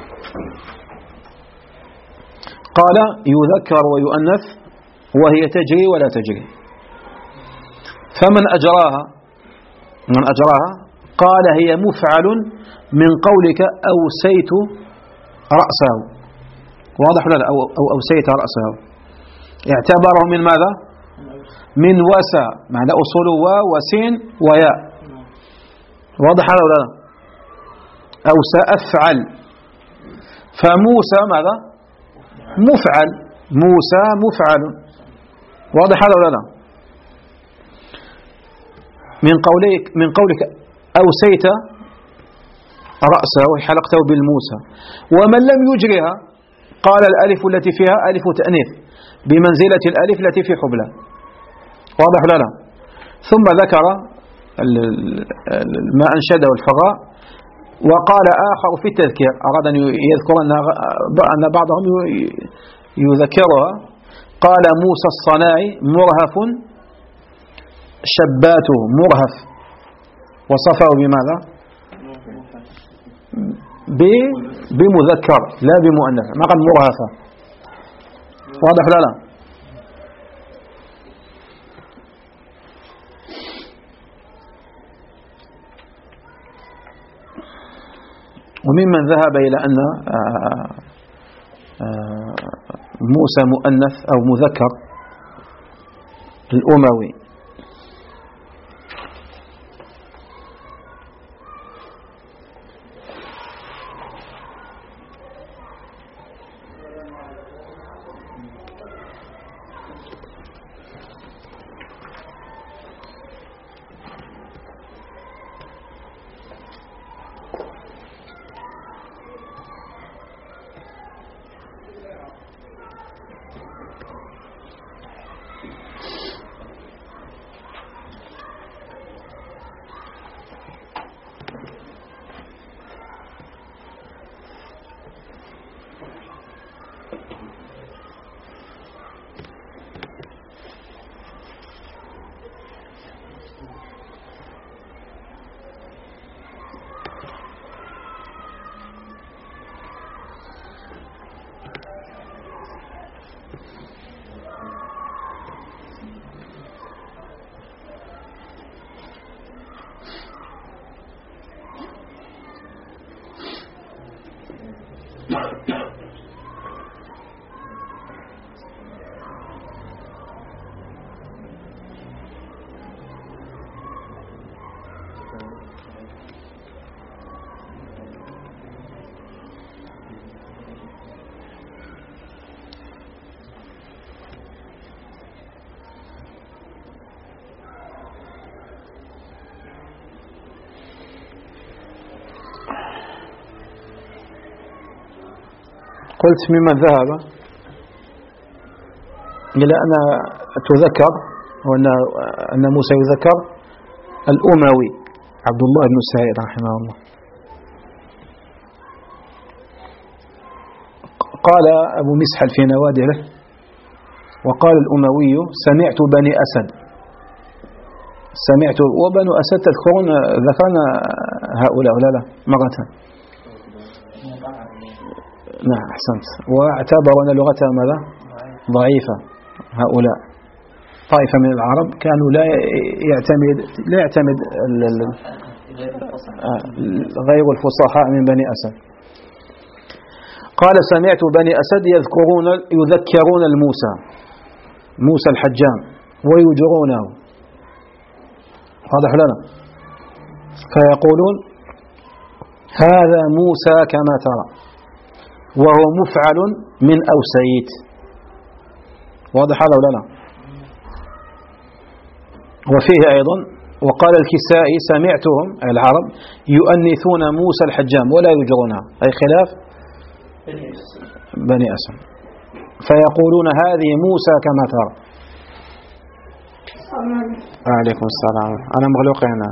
قال يذكر ويؤنث وهي تجري ولا تجري. فمن أجراها من أجراها قال هي مفعل من قولك أوسيت رأسه. واضح ولا لا؟ أو أوسيت رأسه، اعتبره من ماذا؟ من وسى معنى أصول واو وسين وياء. واضح هذا ولا لا؟ أو سأفعل. فموسى ماذا؟ مفعل. موسى مفعل. واضح هذا ولا لا؟ من قولك من قولك أوسيت رأسه وحلقته بالموسى. ومن لم يجرها قال الألف التي فيها ألف تأنيث بمنزلة الألف التي في حبلى. واضح ولا لا؟ ثم ذكر ما أنشده الفراء. وقال آخر في التذكير أراد أن يذكر أن بعضهم يذكرها. قال موسى الصناعي مرهف شباته مرهف. وصفه بماذا؟ بمذكر لا بمؤنث ما قال مرهفة. واضح لا لا؟ وممن ذهب إلى أن موسى مؤنث أو مذكر الأموي. قلت ممن ذهب إلى أن تذكر وأن أن موسى يذكر الأموي عبد الله بن سعيد رحمه الله. قال أبو مسحل في نوادره وقال الأموي سمعت بني أسد. سمعت وبنو أسد تذكرون ذكرنا هؤلاء ولا لا مرة. نعم أحسنت. واعتبروا أن لغتها ماذا ضعيفة. هؤلاء طائفة من العرب كانوا لا يعتمد لا يعتمد غير الفصحاء من بني أسد. قال سمعت بني أسد يذكرون يذكرون الموسى موسى الحجام ويجرونه. واضح لنا؟ فيقولون هذا موسى كما ترى وهو مفعل من أوسيت. واضح هذا ولا لا؟ وفيه أيضا وقال الكسائي سمعتهم العرب يؤنثون موسى الحجام ولا يجرونها أي خلاف بني أسد. فيقولون هذه موسى كما ترى. عليكم السلام. أنا مغلوق هنا.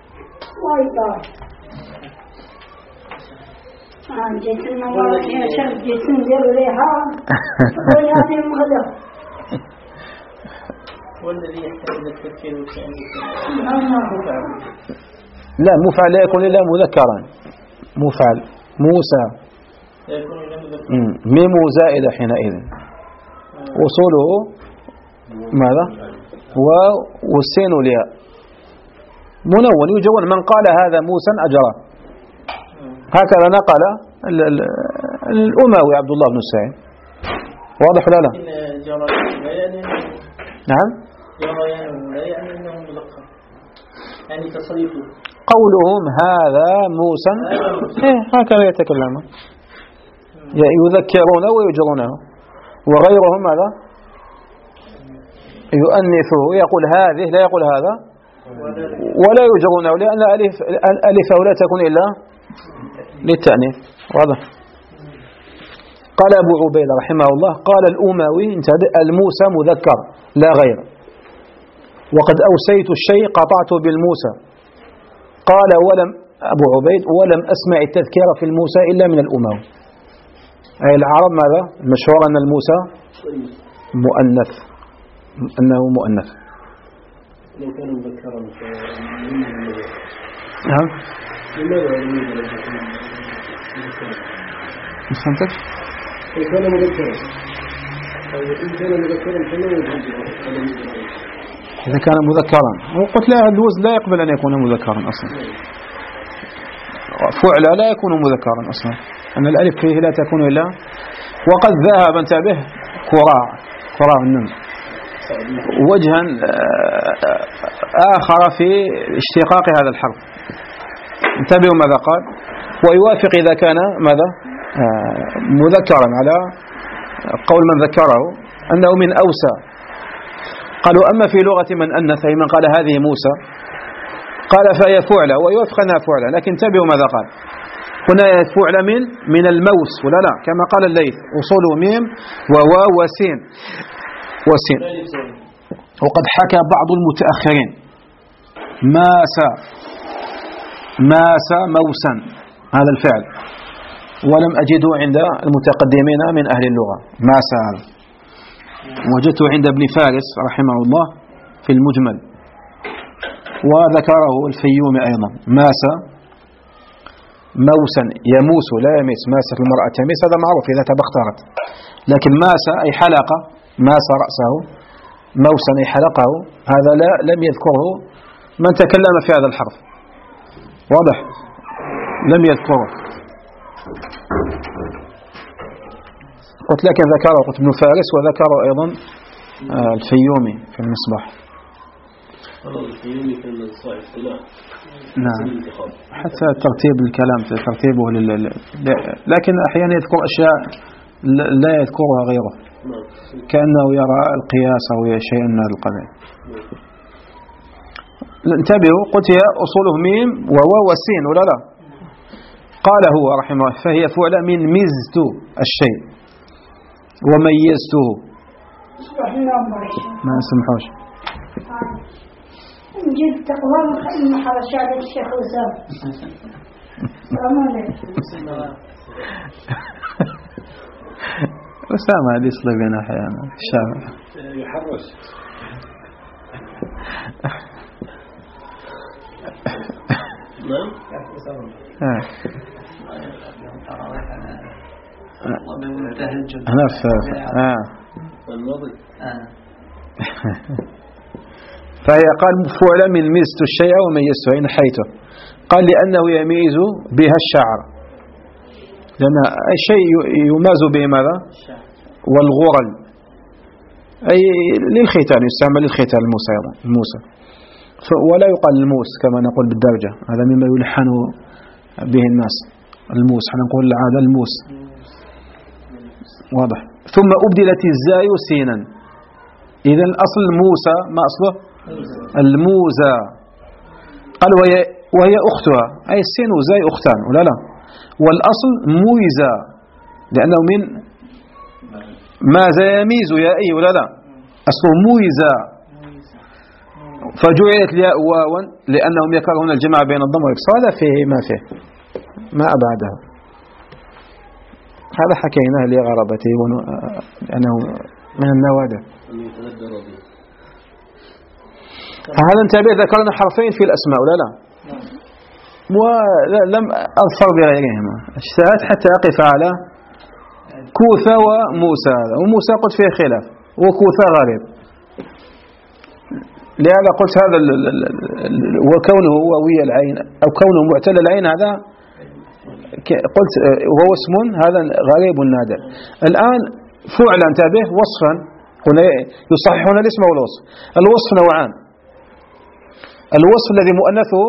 والذي يحتاج إلى التفكير لا مفعل لا يكون إلا مذكرا. مفعل موسى ميم زائدة حينئذ وصوله ماذا والسين والياء منون يجون. من قال هذا موسى أجره. هكذا نقل الأموي عبد الله بن سعيد. واضح ولا لا؟ نعم جريانه لا يعني أنه مذكر، يعني تصريفه. قولهم هذا موسى إيه هكذا يتكلمون، يذكرونه ويجرونه، وغيرهم ماذا يؤنثه يقول هذه لا يقول هذا ولا يجرونه، لأن ألف ألفه لا تكون إلا للتأنيث. واضح. قال أبو عبيدة رحمه الله قال الأموي الموسى مذكر لا غير، وقد أوسيت الشيء قطعت بالموسى. قال ولم أبو عبيد ولم أسمع التذكير في الموسى إلا من الأموي، أي العرب ماذا المشهور أن الموسى مؤنث، أنه مؤنث. لو كان مذكرا نعم لماذا مش فهمتك؟ لو كان مذكرا إن كان مذكرا فلا يجوز. إذا كان مذكرا وقلت لا الوزن لا يقبل أن يكون مذكرا أصلا، فعل لا يكون مذكرا أصلا، أن الألف فيه لا تكون إلا. وقد ذهب انتبه كراع كراع النمل وجها آخر في اشتقاق هذا الحرف. انتبهوا ماذا قال، ويوافق إذا كان ماذا مذكرا على قول من ذكره أنه من أوسى. قالوا أما في لغة من أنث أي من قال هذه موسى قال فهي فعلة، ويوافق أنها فعلة، لكن انتبهوا ماذا قال هنا فعلة من من الموس ولا لا، كما قال الليث أصوله ميم وواو وسين وسين. وقد حكى بعض المتأخرين ماس ماس موسا هذا الفعل، ولم أجده عند المتقدمين من أهل اللغة ماس هذا، وجدته عند ابن فارس رحمه الله في المجمل، وذكره الفيومي أيضا ماس موسا يموس لا يميس، ماس المرأة تميس هذا معروف إذا تبخترت، لكن ماس أي حلقة ماس رأسه، موسا أي حلقه، هذا لا لم يذكره من تكلم في هذا الحرف. واضح لم يذكره. قلت لكن ذكره قلت ابن فارس وذكره أيضا الفيومي في المصباح. الفيومي كان صاحب اصطلاح. نعم حتى ترتيب الكلام ترتيبه لل... لكن أحيانا يذكر أشياء لا يذكرها غيره كأنه يرى القياس أو شيئا من القبيل. انتبهوا قلت هي أصوله ميم وواو وسين ولا لا. قال هو رحمه الله فهي فعلة من مزت الشيء وميزته. ما نسمحوش نجيب تقوى من حرشات الشيخ وسام وسام هذه يصلي بنا أحيانا الشافع يحرش. نعم أنا في آه الماضي. فهي قال فعل من مزت الشيء وميزته أي نحيته. قال لأنه يميز بها الشعر، لأن الشيء يماز به ماذا والغرل أي للختان، يستعمل للختان الموسى أيضا الموسى، ولا يقال الموس كما نقول بالدرجة، هذا مما يلحن به الناس الموس، حنا نقول هذا الموس. واضح. ثم أبدلت الزاي سينا، إذا الأصل موسى ما أصله الموزى. قال وهي, وهي أختها أي السين وزاي أختان ولا لا، والأصل مويزى لأنه من ماذا يميز يا أي ولا لا، أصله مويزى، فجعلت الياء واوا لأنهم يكرهون الجمع بين الضم والكسر. هذا فيه ما فيه ما أبعده، هذا حكيناه لغرابته لأنه من النوادر. هذا انتبه ذكرنا حرفين في الأسماء ولا لا، ولم أظفر بغيرهما، اجتهدت حتى أقف على كوثة وموسى، وموسى قلت فيه خلاف وكوثة غريب، لهذا قلت هذا وكونه واوي العين أو كونه معتل العين هذا قلت وهو اسم هذا غريب نادر. الآن فعلا انتبه وصفا قلنا يصححون الاسم والوصف. الوصف نوعان، الوصف الذي مؤنثه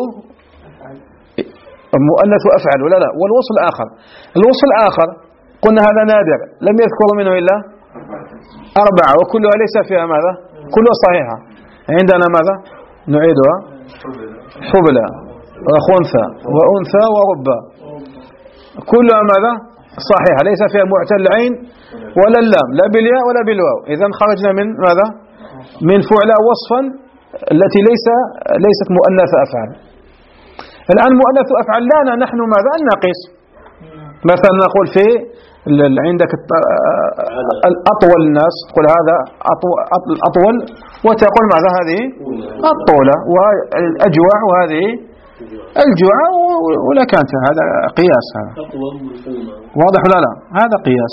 مؤنث أفعل ولا لا، والوصف الآخر. الوصف الآخر قلنا هذا نادر لم يذكر منه إلا أربعة وكلها ليس فيها ماذا؟ كلها صحيحة. عندنا ماذا؟ نعيدها: حبلى وخنثى وأنثى وربى، كلها ماذا؟ صحيحة، ليس فيها معتل العين ولا اللام، لا بالياء ولا بالواو. إذن خرجنا من ماذا؟ من فعل وصفا التي ليس ليست مؤنث أفعال. الآن مؤنث أفعال لنا نحن ماذا؟ الناقص. مثلا نقول في عندك الأطول الناس تقول هذا أطول، وتقول ماذا؟ هذه الطولة، والأجوع وهذه الجوع، ولا كانت هذا قياس، هذا واضح ولا لا؟ هذا قياس.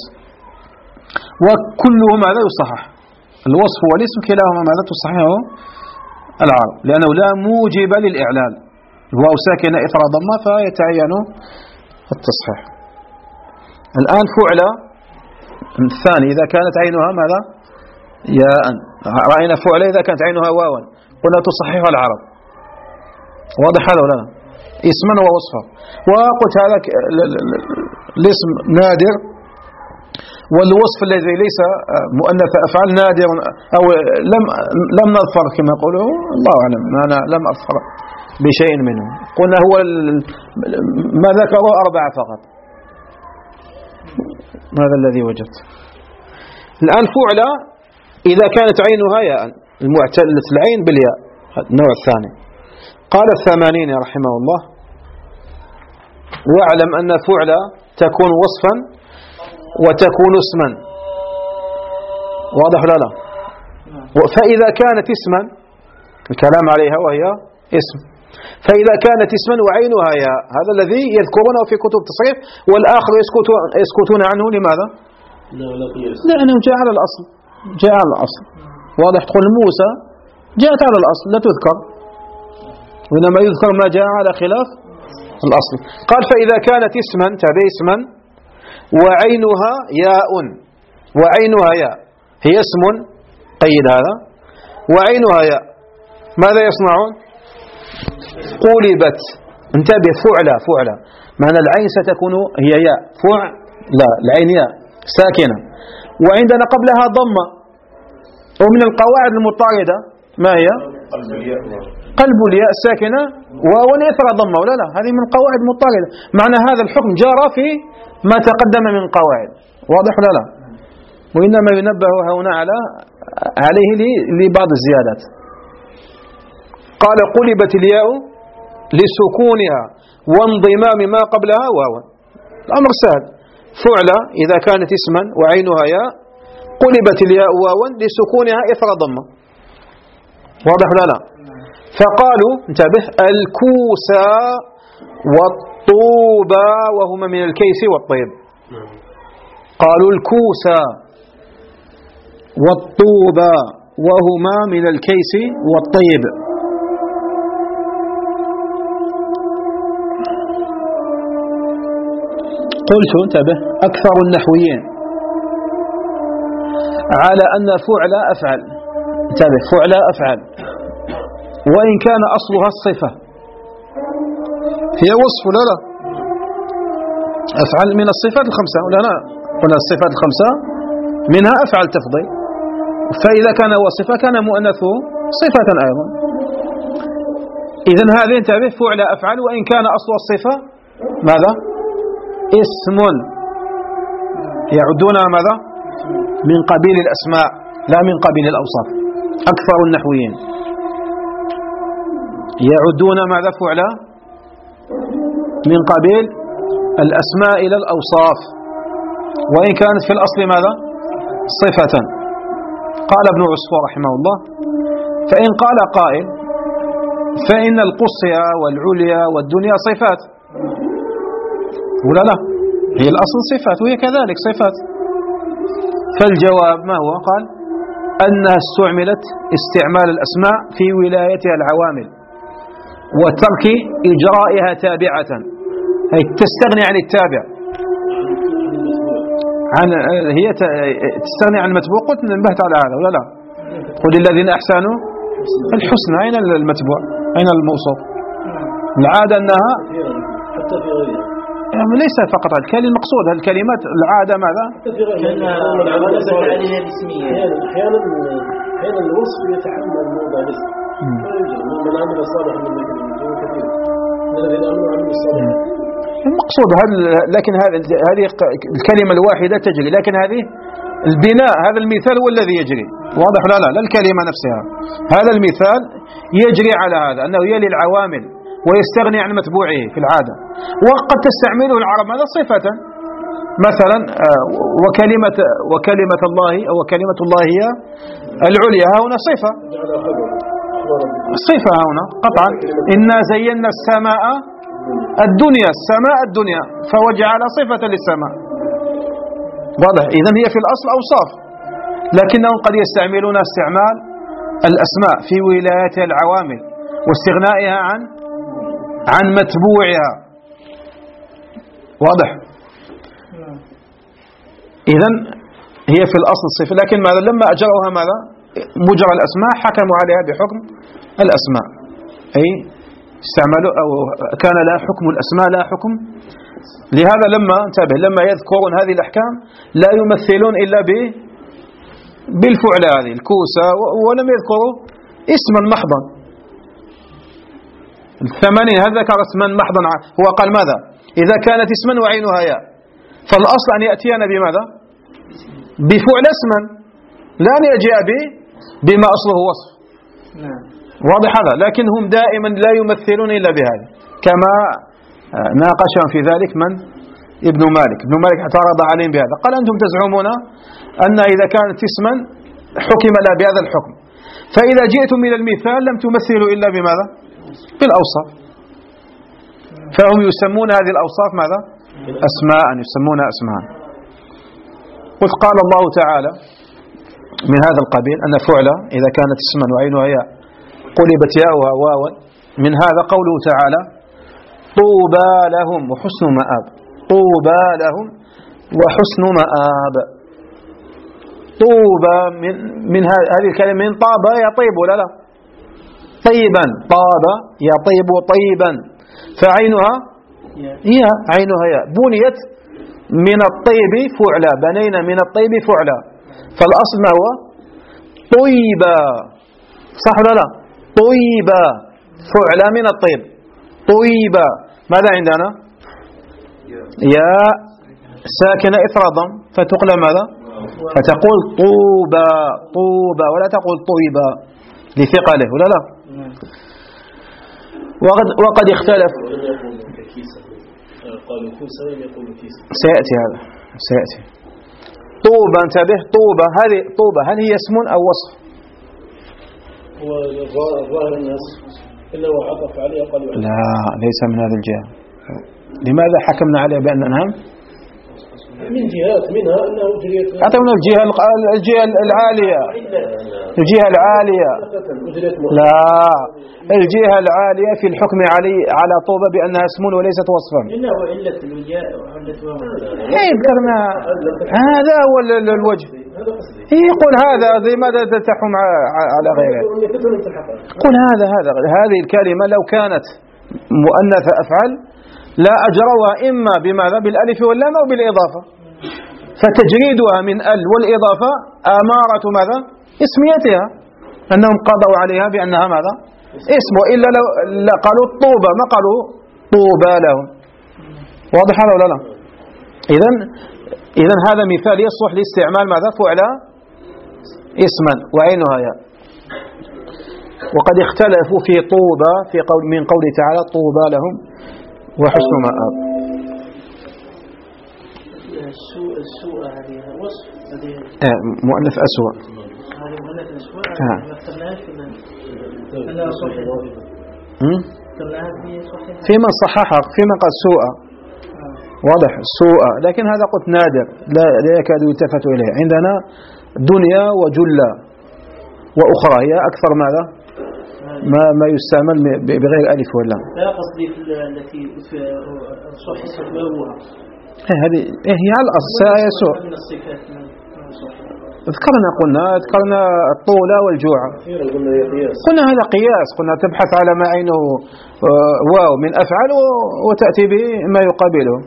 وكله ماذا؟ يصحح. الوصف والاسم كلاهما ماذا؟ تصححه العرب، لأنه لا موجب للإعلال، الواو ساكنة إثر ضمة فيتعين التصحيح. الآن فعل الثاني إذا كانت عينها ماذا؟ ياء. رأينا فعل إذا كانت عينها واوا قلنا تصحح العرب، واضح هذا ولا لا؟ اسما ووصفا. وقلت هذا الاسم نادر، والوصف الذي ليس مؤنث أفعال نادر، أو لم لم نظفر كما يقولوا، الله أعلم، أنا لم أظفر بشيء منه. قلنا هو ما ذكروا أربعة فقط، هذا الذي وجدت. الآن فعل إذا كانت عينها ياء، المعتلة العين بالياء، النوع الثاني. قال الثمانين رحمه الله: واعلم أن فعل تكون وصفا وتكون اسما، واضح لا لا؟ فإذا كانت اسما الكلام عليها وهي اسم، فإذا كانت اسما وعينها ياء، هذا الذي يذكرونه في كتب التصحيح، والآخر يسكتون, يسكتون عنه. لماذا؟ لأنه جاء على الأصل، جاء على الأصل، واضح. تقول موسى جاءت على الأصل لا تذكر، وإنما يذكر ما جاء على خلاف الأصل. قال: فإذا كانت اسما، تابع اسما وعينها ياء، وعينها ياء هي اسم، قيد هذا، وعينها ياء، ماذا يصنعون؟ قلبت. انتبه، فعلة فعلة معنى العين ستكون هي ياء، فع لا العين ياء ساكنة، وعندنا قبلها ضمة. ومن القواعد المضطردة ما هي؟ قلب الياء الساكنة واو إثر ضمة، ولا لا؟ هذه من القواعد المضطردة. معنى هذا الحكم جرى في ما تقدم من قواعد، واضح ولا لا؟ وإنما ينبه هنا على عليه لبعض الزيادات. قال: قلبت الياء لسكونها وانضمام ما قبلها واوا. الأمر سهل، فعل إذا كانت اسما وعينها ياء قلبت الياء واوا لسكونها إثر ضمة، واضح ولا لا؟ فقالوا انتبه: الكوسى والطوبى وهما من الكيس والطيب. قالوا الكوسى والطوبى وهما من الكيس والطيب. قلت انتبه: أكثر النحويين على أن فعل أفعل، انتبه، فعل أفعل وإن كان أصلها الصفة، هي وصف ولا لا؟ أفعل من الصفات الخمسة ولا لا؟ قلنا الصفات الخمسة منها أفعل تفضي، فإذا كان هو صفة كان مؤنثه صفة أيضا. إذن هذه انتبه، فعل أفعل وإن كان أصل الصفة ماذا؟ اسم، يعدونها ماذا؟ من قبيل الأسماء لا من قبيل الأوصاف. أكثر النحويين يعدون ماذا؟ فعل من قبيل الأسماء إلى الأوصاف، وإن كانت في الأصل ماذا؟ صفة. قال ابن عصفور رحمه الله: فإن قال قائل فإن القصية والعليا والدنيا صفات، ولا لا؟ هي الأصل صفات وهي كذلك صفات. فالجواب ما هو؟ قال: أنها استعملت استعمال الأسماء في ولايتها العوامل وترك إجرائها تابعة، أي تستغني عن التابع. عن هي تستغني عن المتبوع. قلت نبهت على هذا ولا لا؟ قل للذين أحسنوا الحسنى. أين المتبوع؟ أين الموصوف؟ العادة أنها حتى في غيرها يعني ليس فقط الكلمة المقصود الكلمات العادة ماذا؟ حتى في غيرها عليها الاسمية. أحيانا أحيانا الوصف يتحمل موضع الاسم. من عمل صالحا من ذكر الوجوه كثير الذين آمنوا وعملوا الصالحات. المقصود هل لكن هذه هذه الكلمة الواحدة تجري، لكن هذه البناء هذا المثال هو الذي يجري. واضح لا لا لا الكلمة نفسها. هذا المثال يجري على هذا أنه يلي العوامل ويستغني عن متبوعه في العادة. وقد تستعمله العرب هذا صفة مثلا وكلمة وكلمة الله أو كلمة الله هي العليا هنا صفة صفة هنا قطعا. إنا زينا السماء الدنيا السماء الدنيا فوجعل صفة للسماء. واضح. إذن هي في الأصل أوصاف، لكنهم قد يستعملون استعمال الأسماء في ولاية العوامل واستغنائها عن عن متبوعها. واضح. إذن هي في الأصل صفة، لكن ماذا لما أجروها ماذا مجرى الأسماء حكموا عليها بحكم الأسماء، أي استعملوا أو كان لا حكم الأسماء لا حكم. لهذا لما انتبه لما يذكرون هذه الأحكام لا يمثلون إلا ب بالفعل هذه الكوسة، ولم يذكروا اسما محضا. الثمانين هذا ذكر اسما محضا، هو قال ماذا إذا كانت اسما وعينها ياء فالأصل أن يأتينا بماذا بفعل اسما، لا أن يجيء به بما أصله وصف. واضح هذا. لكن هم دائما لا يمثلون إلا بهذا، كما ناقشهم في ذلك من ابن مالك. ابن مالك اعترض عليهم بهذا، قال أنتم تزعمون أن إذا كانت اسما حكم لا بهذا الحكم، فإذا جئتم إلى المثال لم تمثلوا إلا بماذا بالأوصاف. فهم يسمون هذه الأوصاف ماذا أسماء، يسمونها أسماء. قلت قال الله تعالى من هذا القبيل أن فعل إذا كانت اسما وعينها ياء قلبت ياؤها واوا. من هذا قوله تعالى طوبى لهم وحسن مآب. طوبى لهم وحسن مآب. طوبى من من هذه الكلمة من طاب يطيب ولا لا؟ طيبا طاب يطيب طيبا، فعينها هي عينها يا بنيت من الطيب فعلا، بنينا من الطيب فعلا، فالأصل ما هو طيبا، صح ولا لا؟ طيبا فعلا من الطيب طيبا. ماذا عندنا يا ساكنة إثر ضم فتقلب ماذا فتقول طوبا طوبا ولا تقول طيبا لثقله ولا لا. وقد, وقد اختلف سيأتي هذا سيأتي. طوبا انتبه طوبا هذه طوبا هل هي اسم أو وصف؟ هو ظاهر الناس إلا وعطف عليه قال لا ليس من هذه الجهة. لماذا حكمنا عليه بأن نعم من جهات منها أنه جريت أعطونا الجهة الجهة العالية الجهة العالية لا الجهة العالية في الحكم علي على طوبة بأنها اسم وليست وصفا. إنه علة الوجاء وعلة إيه ذكرنا هذا هو الوجه. يقول هذا لماذا تتحم على غيره؟ قل هذا هذا هذه الكلمة لو كانت مؤنث أفعل لا أجروها إما بماذا بالألف واللام أو بالإضافة، فتجريدها من ال والإضافة أمارة ماذا اسميتها أنهم قضوا عليها بأنها ماذا اسم، وإلا لو لا قالوا طوبى ما قالوا طوبى لهم. واضح هذا ولا لا؟ إذن إذن هذا مثال يصلح لاستعمال ماذا فعل اسما وعينها ياء. وقد اختلفوا في طوبى في قول من قوله تعالى طوبى لهم وحسن مآب. السوء السوء هذه وصف هذه آه مؤنث أسوأ. هذه مؤنث أسوأ آه. ما اخترناهاش في من أنها صحيح اخترناها في صحيح في من صححها في من قال سوء واضح سوء، لكن هذا قلت نادر لا, لا يكاد يلتفت إليه. عندنا دنيا وجلة وأخرى هي أكثر ماذا ما ما يستعمل بغير ألف ولا. لا قصدي التي صحيح أسماؤها هذه هي على الأصل يسوع. ذكرنا قلنا ذكرنا الطولة والجوع، قلنا هذا قياس، قلنا تبحث على ما عينه واو من أفعل وتأتي به ما يقابله.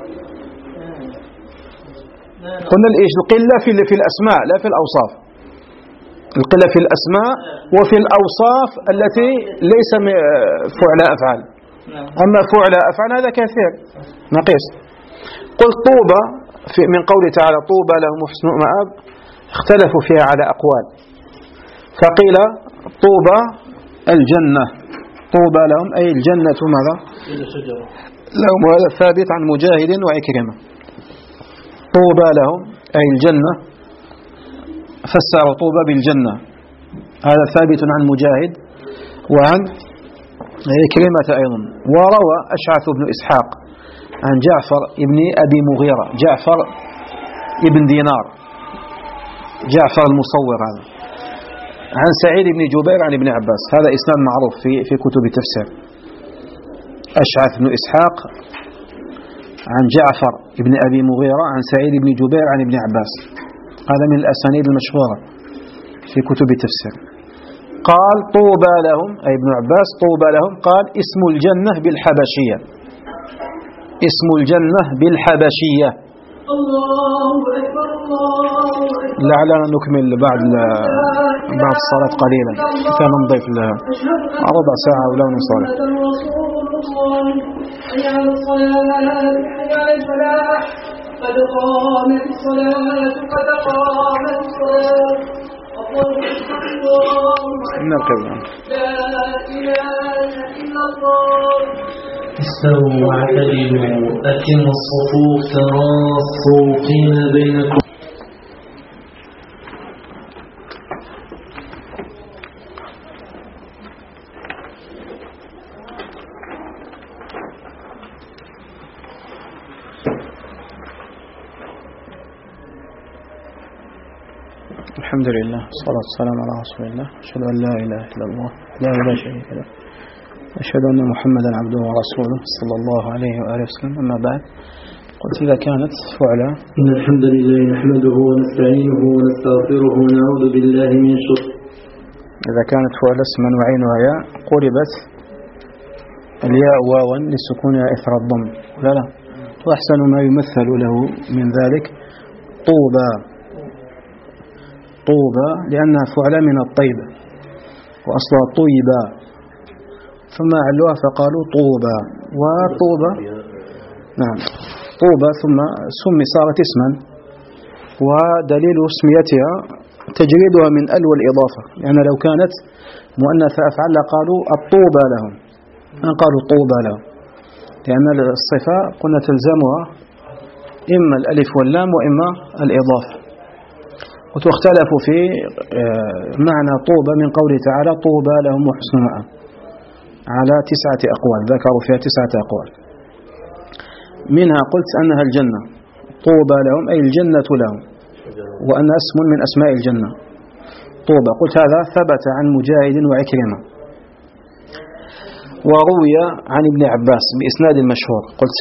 قلنا الإيش القلة في في الأسماء لا في الأوصاف، القلة في الأسماء وفي الأوصاف التي ليس فعل أفعال، أما فعل أفعال هذا كثير نقيس. قل طوبى من قوله تعالى طوبى لهم حسن مآب، اختلفوا فيها على أقوال، فقيل طوبى الجنة، طوبى لهم أي الجنة ماذا لهم، هذا ثابت عن مجاهد وعكرمة. طوبى لهم أي الجنة، فسروا طوبى بالجنة، هذا ثابت عن مجاهد وعن عكرمة أيضا. وروى أشعث بن إسحاق عن جعفر ابن أبي مغيرة، جعفر ابن دينار، جعفر المصور هذا، عن سعيد بن جبير عن ابن عباس، هذا إسناد معروف في في كتب التفسير. أشعث بن إسحاق عن جعفر ابن أبي مغيرة عن سعيد بن جبير عن ابن عباس، هذا من الأسانيد المشهورة في كتب التفسير. قال طوبى لهم أي ابن عباس طوبى لهم، قال اسم الجنة بالحبشية، اسم الجنة بالحبشية. الله أكبر الله أكبر. لعلنا نكمل بعد بعد الصلاة قليلا، كان نضيف لها ربع ساعة ولا نصلي. حي على الصلاة حي على الفلاح، قد قامت الصلاة قد قامت الصلاة. نركز. لا إله إلا الله. استووا واعتدلوا أتموا الصفوف تراصوا فيما بينكم. الحمد لله والصلاة والسلام على رسول الله، أشهد أن لا إله إلا الله لا إله شريك له، أشهد أن محمدا عبده ورسوله صلى الله عليه وآله وسلم. أما بعد، قلت إذا كانت فعلا إن الحمد لله نحمده ونستعينه ونستغفره ونعوذ بالله من شر. إذا كانت فعلا اسما وعينها ياء قلبت الياء واوا لسكونها إثر الضم، لا لا، وأحسن ما يمثل له من ذلك طوبى، طوبى لأنها فعلا من الطيبة وأصلها طيبة، ثم علوها فقالوا طوبى. وطوبى نعم طوبى ثم سمي صارت اسما، ودليل اسميتها تجريدها من ال والإضافة، لأن يعني لو كانت مؤنث أفعل لقالوا الطوبى لهم، ما قالوا طوبى لهم، لأن الصفة قلنا تلزمها إما الألف واللام وإما الإضافة. وتختلف في معنى طوبى من قوله تعالى طوبى لهم وحسن مآب على تسعة أقوال، ذكروا فيها تسعة أقوال، منها قلت أنها الجنة، طوبى لهم أي الجنة لهم، وأنها اسم من أسماء الجنة طوبى. قلت هذا ثبت عن مجاهد وعكرمة. وروي عن ابن عباس بإسناد مشهور، قلت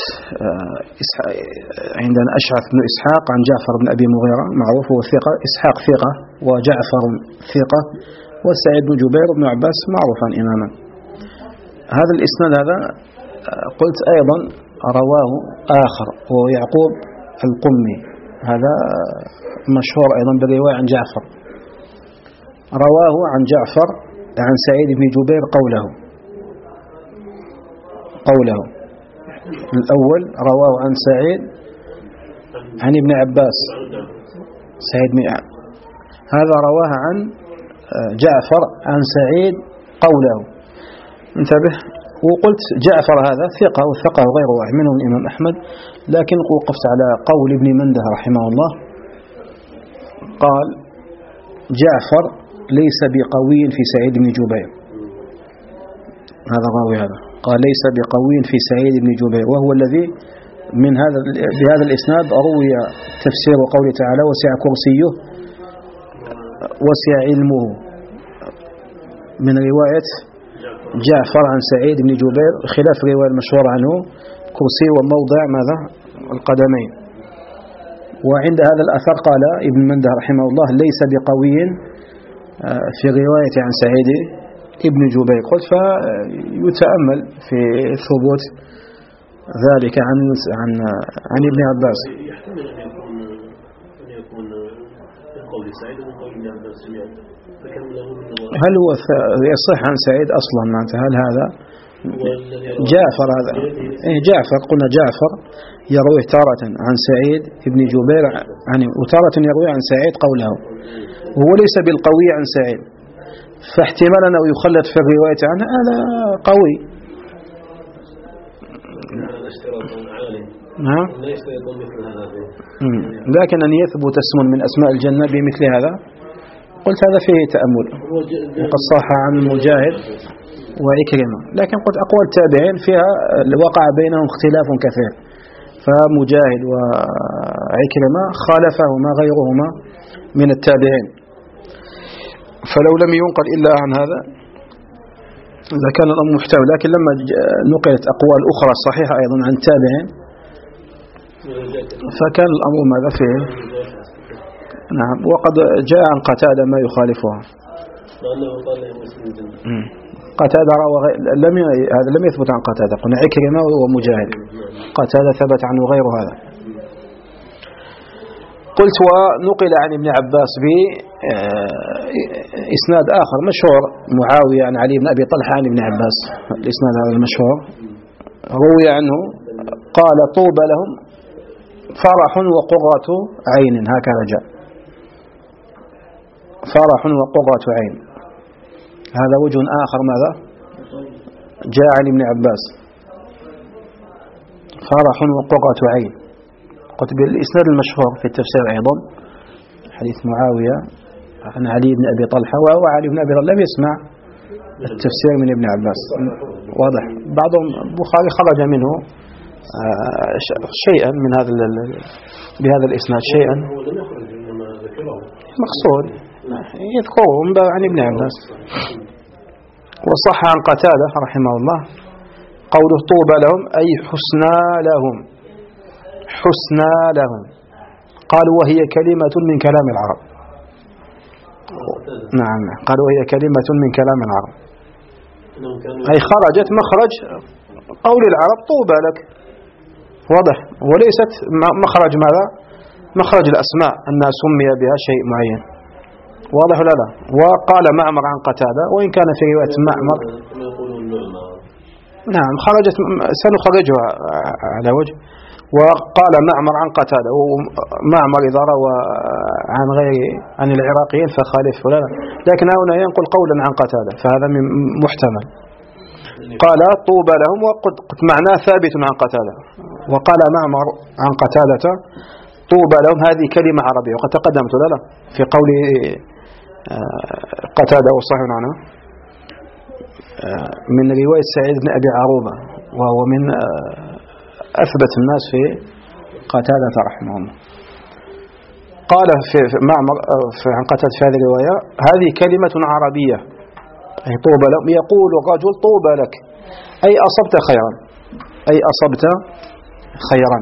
عندنا أشعث بن إسحاق عن جعفر بن أبي مغيرة معروف هو ثقة، إسحاق ثقة وجعفر ثقة وسعيد بن جبير بن عباس معروفا إماما. هذا الإسناد هذا قلت أيضا رواه آخر وهو يعقوب القمي، هذا مشهور أيضا بالرواية عن جعفر، رواه عن جعفر عن سعيد بن جبير قوله قوله الأول رواه عن سعيد عن ابن عباس، سعيد بن هذا رواه عن جعفر عن سعيد قوله، انتبه. وقلت جعفر هذا ثقة وثقة غير واحد منهم الإمام أحمد، لكن وقفت على قول ابن منده رحمه الله، قال جعفر ليس بقوي في سعيد بن جبير، هذا راوي هذا قال ليس بقوي في سعيد بن جبير، وهو الذي من هذا بهذا الإسناد روي تفسير قوله تعالى وسع كرسيه وسع علمه من رواية جعفر عن سعيد بن جبير، خلاف الرواية المشهورة عنه كرسي وموضع ماذا القدمين. وعند هذا الأثر قال ابن منده رحمه الله ليس بقوي في رواية عن سعيد ابن جبير. قلت فيتأمل في ثبوت ذلك عن عن عن ابن عباس. يحتمل أن يكون أن يكون من قول سعيد ومن قول ابن عباس جميعا. هل هو يصح عن سعيد أصلا معناته؟ هل هذا جعفر هذا إيه جعفر قلنا جعفر يروي تارة عن سعيد ابن جبير يعني وتارة يروي عن سعيد قوله وهو ليس بالقوي عن سعيد، فاحتمال أنه يخلط في الرواية عنه هذا قوي. نعم. لكن أن يثبت اسم من أسماء الجنة بمثل هذا قلت هذا فيه تأمل. وقد صح عن مجاهد وعكرمة، لكن قلت أقوال التابعين فيها وقع بينهم اختلاف كثير، فمجاهد وعكرمة خالفهما غيرهما من التابعين، فلو لم ينقل إلا عن هذا لكان الأمر محتمل. لكن لما نقلت أقوال أخرى صحيحة أيضا عن التابعين فكان الأمر ماذا فيه. نعم. وقد جاء عن قتادة ما يخالفها. قتادة لم ي... هذا لم يثبت عن قتادة، قلنا عكرمة ومجاهد. قتادة ثبت عنه غير هذا. قلت ونقل عن ابن عباس بإسناد آخر مشهور معاوية عن علي بن أبي طلحة عن ابن عباس، الإسناد هذا المشهور روي عنه قال طوبى لهم فرح وقرة عين، هكذا جاء فرح وقرة عين. هذا وجه آخر ماذا جاء عن ابن عباس فرح وقرة عين. قلت بالإسناد المشهور في التفسير أيضا حديث معاوية عن علي بن أبي طلحة، وهو علي بن أبي طلحة لم يسمع التفسير من ابن عباس. واضح. بعضهم البخاري خرج منه شيئا من هذا بهذا الإسناد شيئا مقصود يذكرهم عن ابن عباس. وصح عن قتادة رحمه الله قوله طوبى لهم أي حسنى لهم، حسنى لهم. قالوا وهي كلمة من كلام العرب. نعم قالوا وهي كلمة من كلام العرب، أي خرجت مخرج قول العرب طوبى لك. واضح. وليست مخرج ماذا مخرج الأسماء أنها سمي بها شيء معين. واضح ولا لا؟ وقال معمر عن قتادة وإن كان في رواية معمر نعم خرجت سنخرجها على وجه. وقال معمر عن قتادة، ومعمر إذا روى عن غير عن العراقيين فخالف ولا لا، لكن هنا ينقل قولا عن قتادة فهذا محتمل. قال طوبى لهم وقد معناه ثابت عن قتادة. وقال معمر عن قتادة طوبى لهم هذه كلمة عربية، وقد تقدمت ولا لا في قول قتادة وصحيح عنه من رواية سعيد بن أبي عروبة، وهو من أثبت الناس في قتادة رحمه الله. قال في معمر في عن قتادة في هذه الرواية هذه كلمة عربية أي طوبى لهم. يقول الرجل طوبى لك أي أصبت خيرا، أي أصبت خيرا.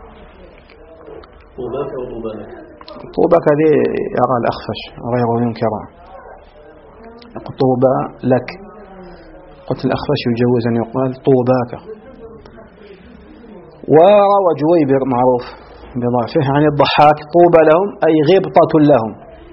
طوباك وطوبى لك. طوباك هذه يرى الأخفش غير ينكرها. طوبى لك. قلت الأخفش يجوز أن يقال طوباك. وروى جويبر معروف بضعفه عن الضحاك طوبى لهم أي غبطة لهم،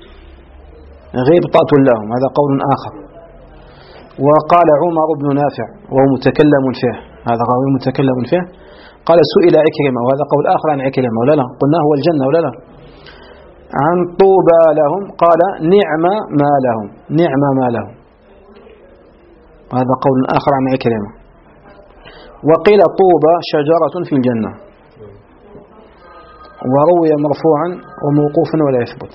غبطة لهم. هذا قول آخر. وقال عمر بن نافع وهو متكلم فيه، هذا راوي متكلم فيه، قال سئل عكرمة، وهذا قول آخر عن عكرمة ولا لا، قلنا هو الجنة ولا لا، عن طوبى لهم قال نعم ما لهم، نعم ما لهم. هذا قول آخر عن عكرمة. وقيل طوبى شجرة في الجنة، وروي مرفوعا وموقوفا ولا يثبت.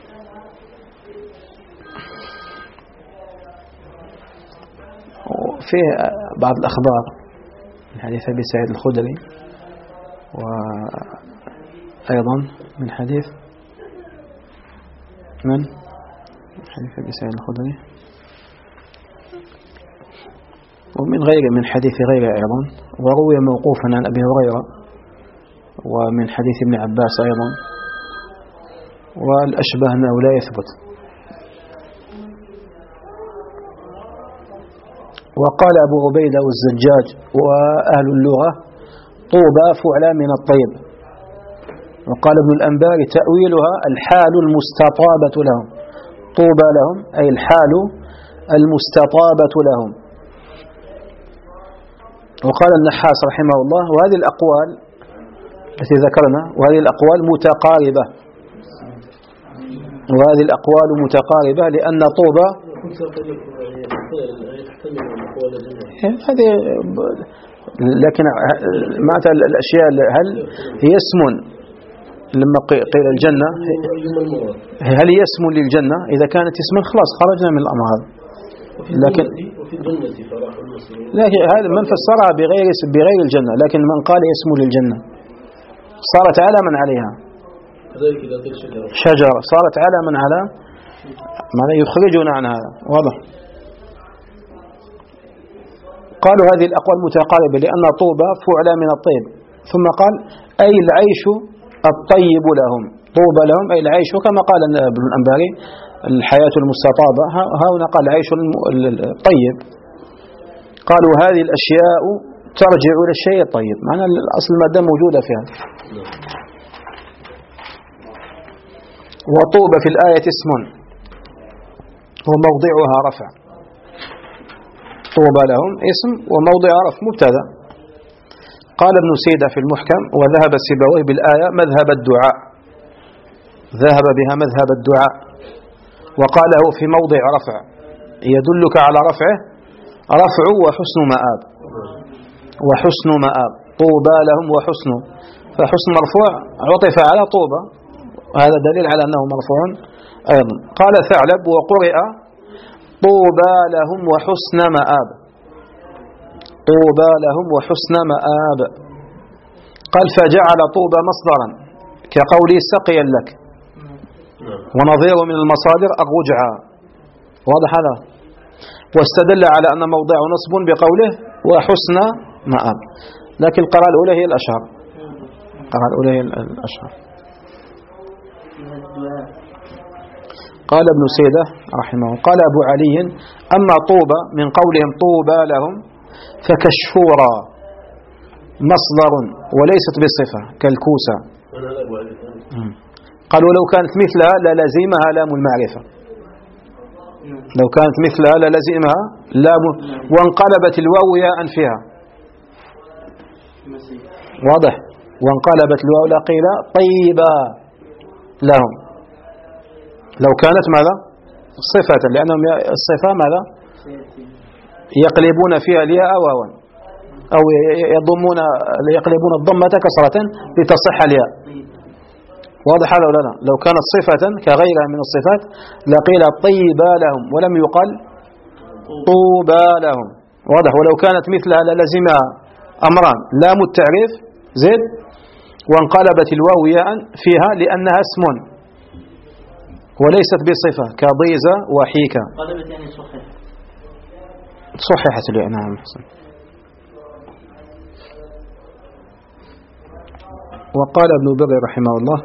فيه بعض الأخبار من حديث أبي سعيد الخدري، وأيضا من حديث من حديث أبي سعيد الخدري ومن غيره من حديث غيره أيضا، وروي موقوفا عن أبي هريرة ومن حديث ابن عباس أيضا، والأشبه أنه لا يثبت. وقال أبو عبيدة والزجاج وأهل اللغة: طوبى فعلى من الطيب. وقال ابن الأنباري: تأويلها الحال المستطابة لهم. طوبى لهم أي الحال المستطابة لهم. وقال النحاس رحمه الله: وهذه الأقوال التي ذكرنا وهذه الأقوال متقاربة وهذه الأقوال متقاربة لأن طوبى هذه، لكن معناتها الأشياء هل هي اسم لما قيل الجنة، هل هي اسم للجنة؟ إذا كانت اسما خلاص خرجنا من الأمر هذا. لكن لكن هذا من فسرها بغير بغير الجنة، لكن من قال اسم للجنة صارت علما عليها. شجرة صارت علما على ماذا يخرجنا عن هذا، واضح. قالوا هذه الأقوال متقاربة لأن طوبى فعلى من الطيب، ثم قال: أي العيش الطيب لهم. طوبى لهم أي العيش، كما قال ابن الأنباري الحياة المستطابة، هنا قال العيش الطيب. قالوا هذه الأشياء ترجع إلى الشيء الطيب، معنى الأصل المادة موجودة فيها. وطوبى في الآية اسم وموضعها رفع. طوبى لهم اسم وموضع رفع مبتدا. قال ابن سيدة في المحكم: وذهب السيبويه بالآية مذهب الدعاء، ذهب بها مذهب الدعاء، وقاله في موضع رفع يدلك على رفعه، رفع وحسن مآب، وحسن مآب. طوبى لهم وحسن، فحسن مرفوع عطف على طوبى، وهذا دليل على أنه مرفوع أيضا. قال ثعلب: وقرئ طوبى لهم وحسن مآب. طوبى لهم وحسن مآب. قال: فجعل طوبى مصدرا كقولي سقيا لك، ونظيره من المصادر الرجعة، واضح هذا. واستدل على أن موضع نصب بقوله وحسن مآب، لكن القراءة الأولى هي الأشهر، القراءة الأولى هي الأشهر. قال ابن سيدة رحمه الله: قال أبو علي: أما طوبى من قولهم طوبى لهم فكشفورا مصدر وليست بصفة كالكوسة. قالوا لو كانت مثلها للزمها لام المعرفة، لو كانت مثلها للزمها لام، وانقلبت الواو ياء فيها، واضح. وانقلبت الواو لقيل طيبا لهم، لو كانت ماذا صفة، لأنهم الصفة ماذا يقلبون فيها الياء واوا، أو يضمون يقلبون الضمة كسرة لتصح الياء، واضح هذا ولا لا؟ لو كانت صفة كغيرها من الصفات لقيل طيبا لهم ولم يقل طوبى لهم، واضح. ولو كانت مثلها للزمها أمران: لام التعريف زد، وانقلبت الواو ياء فيها لأنها اسم وليست بصفة كضيزة وحيكة. قلبت يعني صحيح، صحيحت لي. نعم حسن. وقال ابن بر رحمه الله: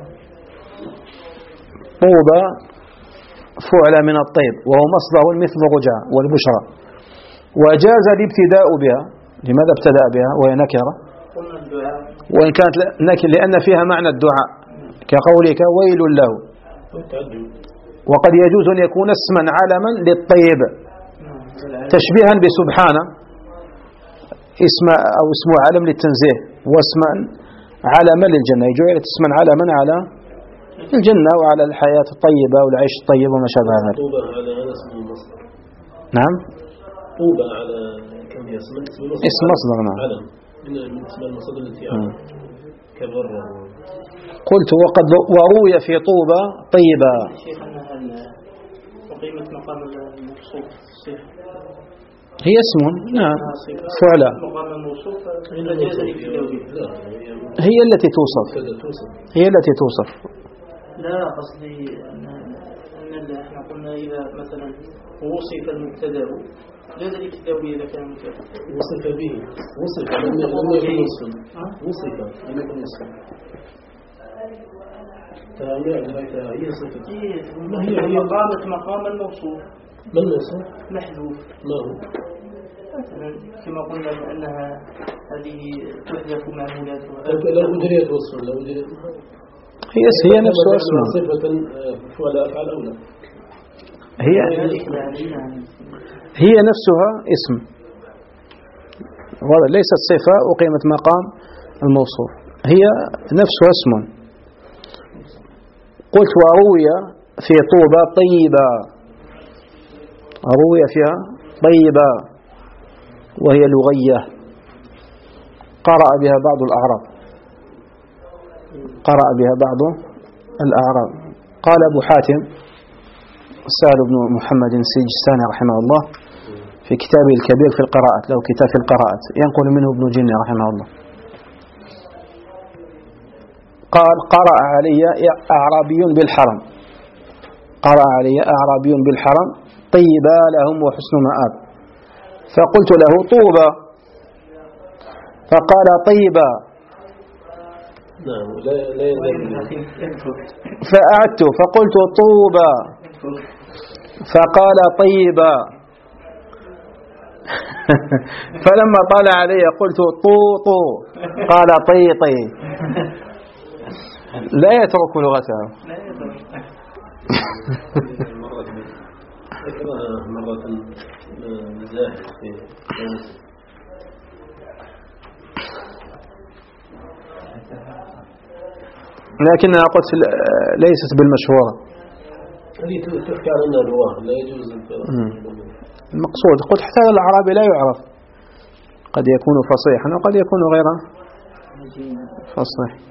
طوبى فعل من الطيب وهو مصدر مثل رجع والبشرى، وجاز الابتداء بها. لماذا ابتدأ بها وهي نكرة؟ وإن كانت نكرة لأن فيها معنى الدعاء كقولك ويل له. وقد يجوز أن يكون اسما علما للطيب تشبيها بسبحانه، اسم أو اسم علم للتنزيه، واسما علما للجنة، جعلت اسما علما على الجنة وعلى الحياة الطيبة والعيش الطيب وما شابه ذلك. طوبى على هذا اسم المصدر. نعم. طوبى على كم هي اسم مصدر. اسم مصدر. نعم. علم من اسم المصدر التي علم كبر. قلت وقد وروي في طوبى طيبة. شيخنا هل وقيمة مقام الموصوف صفة؟ هي اسم. نعم. فعلا. مقام الموصوف فجاز الابتداء بها. هي التي توصف. هي التي توصف. لا قصدي أن أن احنا قلنا إذا مثلا ووصف المبتدأ لازم الابتداء إذا كان مبتدأ وصف به وصف لم يكن وصفا وصف لم يكن وصفا هي صفة ما هي هي قامت مقام الموصوف. ما الموصوف؟ محذوف. ما هو؟ كما قلنا بأنها هذه تحذف معمولاتها. لو أجريت وصفا لو أجريت هي هي نفسها اسمها صفة ولا أفعل أولى. هي هي نفسها اسم ليست صفة وقيمة مقام الموصوف، هي نفسها اسم. قلت وروي في طوبى طيبة، روي فيها طيبة وهي لغية قرأ بها بعض الأعراب، قرأ بها بعض الأعراب. قال أبو حاتم سهل بن محمد السجستاني رحمه الله في كتابه الكبير في القراءات، له كتاب في القراءات ينقل منه ابن جني رحمه الله، قال قرأ علي أعرابي بالحرم، قرأ علي أعرابي بالحرم طيبا لهم وحسن مآب، فقلت له طوبى، فقال طيبا، فأعدت فقلت طوبى، فقال طيبا، فلما طلع علي قلت طو طو، قال طي طي، لا يترك لغته. مرة مزاحف في لكنها قلت ليست بالمشهورة. هذه تحكي عن أنها رواه لا يجوز. المقصود قلت حتى الأعرابي لا يعرف، قد يكون فصيحا وقد يكون غير فصيح.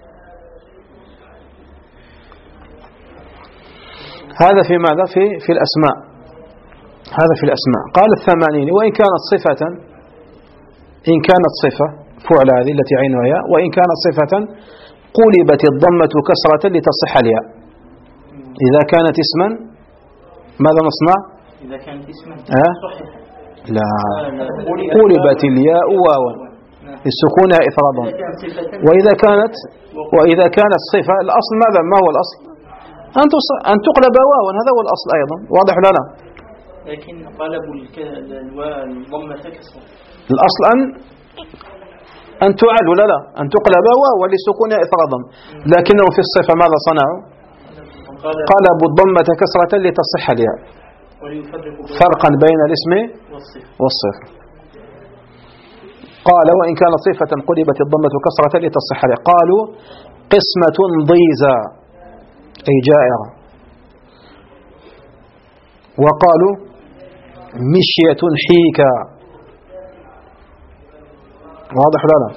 هذا في ماذا؟ في في الأسماء، هذا في الأسماء. قال الثمانين وإن كانت صفة، إن كانت صفة فعل هذه التي عينها ياء، وإن كانت صفة قلبت الضمة كسرة لتصح الياء. إذا كانت اسما ماذا نصنع؟ إذا كانت اسما أه؟ لا، قلبت الياء واوا لسكونها إفرادا. وإذا كانت وإذا كانت صفة الأصل ماذا؟ ما هو الأصل؟ أن تقلب واوا، هذا هو الأصل أيضا، واضح لا لا؟ لكن قلبوا الضمة كسرة. الأصل أن أن تعل ولا لا؟ أن تقلب واوا لسكونها إفرادا، لكنه في الصفة ماذا صنعوا؟ قلبوا الضمة كسرة لتصح الياء، فرقا بين الاسم والصفة. قال وإن كانت صفة قلبت الضمة كسرة لتصح الياء. قالوا قسمة ضيزى أي جائرة، وقالوا مشية حيكا، واضح لنا؟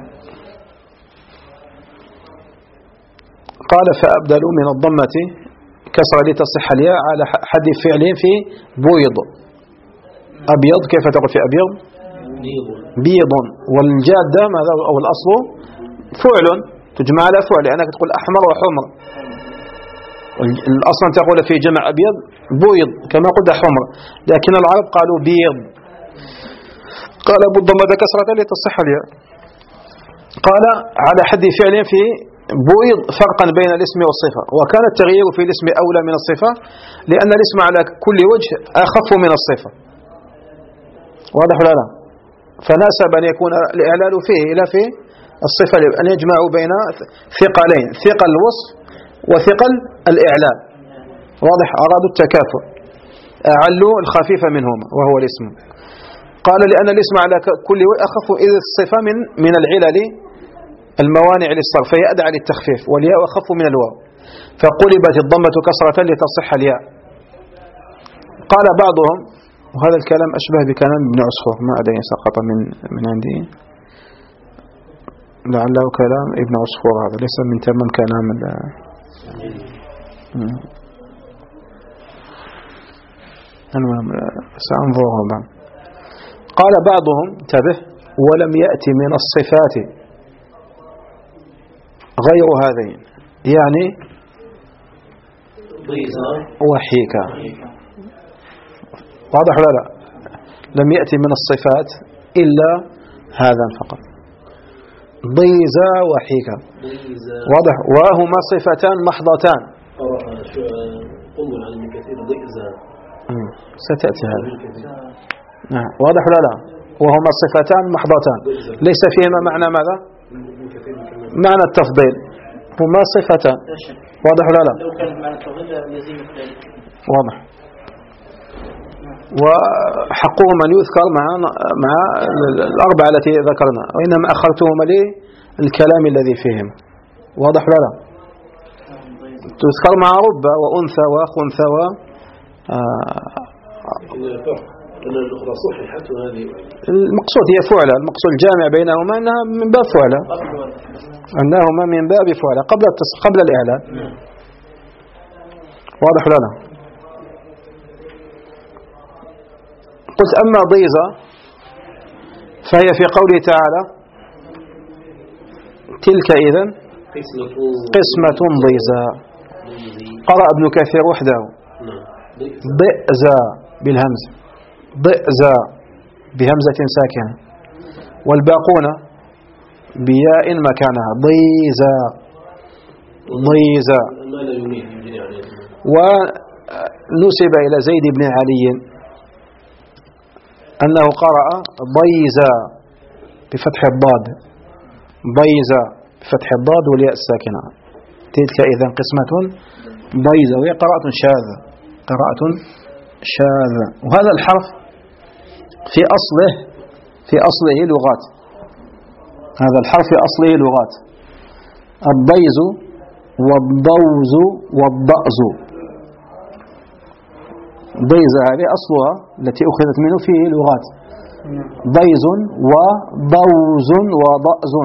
قال فأبدلوا من الضمة كسر لتصح الياء على حد فعل في بيض. أبيض كيف تقول في أبيض؟ بيض. والجادة ماذا أو الأصل فعل تجمع على فعل، لأنك تقول أحمر وحمر. الأصل تقول في جمع أبيض بيض كما قلت حمر، لكن العرب قالوا بيض. قال بالضمة كسرة لتصح الياء. قال على حد فعل في بيض فرقا بين الاسم والصفة، وكان التغيير في الاسم أولى من الصفة لأن الاسم على كل وجه أخف من الصفة، واضح ولا لا؟ فناسب أن يكون الإعلال فيه إلى في الصفة، أن يجمعوا بين ثقلين، ثقل الوصف وثقل الإعلال، واضح؟ أرادوا التكافؤ، أعلوا الخفيف منهما وهو الاسم. قال لأن الاسم على كل وجه أخف إذ الصفة من من العلل الموانع للصرف، فهي أدعى للتخفيف، والياء أخف من الواو، فقلبت الضمة كسرة لتصح الياء. قال بعضهم، وهذا الكلام أشبه بكلام ابن عصفور، ما أدري سقط من من عندي، لعله كلام ابن عصفور، هذا ليس من تمام كلام ال المهم سأنظره بعد. قال بعضهم انتبه ولم يأتي من الصفات غير هذين، يعني وحيكا، واضح ولا لا؟ لم يأتي من الصفات إلا هذا فقط، ضيزة وحيكة. واضح. وهما صفتان محضتان. ستأتي هذا. نعم. واضح ولا لا؟ وهما صفتان محضتان ليس فيهما معنى ماذا؟ معنى التفضيل، هما صفتان. واضح ولا لا؟ واضح. وحقهما أن يذكر مع مع الأربعة التي ذكرنا، وإنما أخرتهما للكلام الذي فيهم. واضح ولا لا؟ تذكر مع رب وأنثى وخنثى و الأخرى صححت وهذه المقصود هي فعلة. المقصود الجامع بينهما أنها من باب فعلة، أنهما من باب فعلة قبل قبل الإعلان. واضح ولا لا؟ قلت أما ضيزة فهي في قوله تعالى تلك إذن قسمة ضيزى. قرأ ابن كثير وحده ضئزى بالهمز، ضئزى بهمزة ساكنة، والباقون بياء مكانها ضيزى ضيزى. ونسب إلى زيد بن علي أنه قرأ ضيزى بفتح الضاد، ضيزى بفتح الضاد والياء الساكنة. تلك إذن قسمة ضيزى، وهي قراءة شاذة، قراءة شاذة. وهذا الحرف في أصله في أصله لغات، هذا الحرف في أصله لغات، الضيز والضوز والضأز. ضيزة هذه أصلها التي أخذت منه فيه لغات، ضيز وضوز وضأز.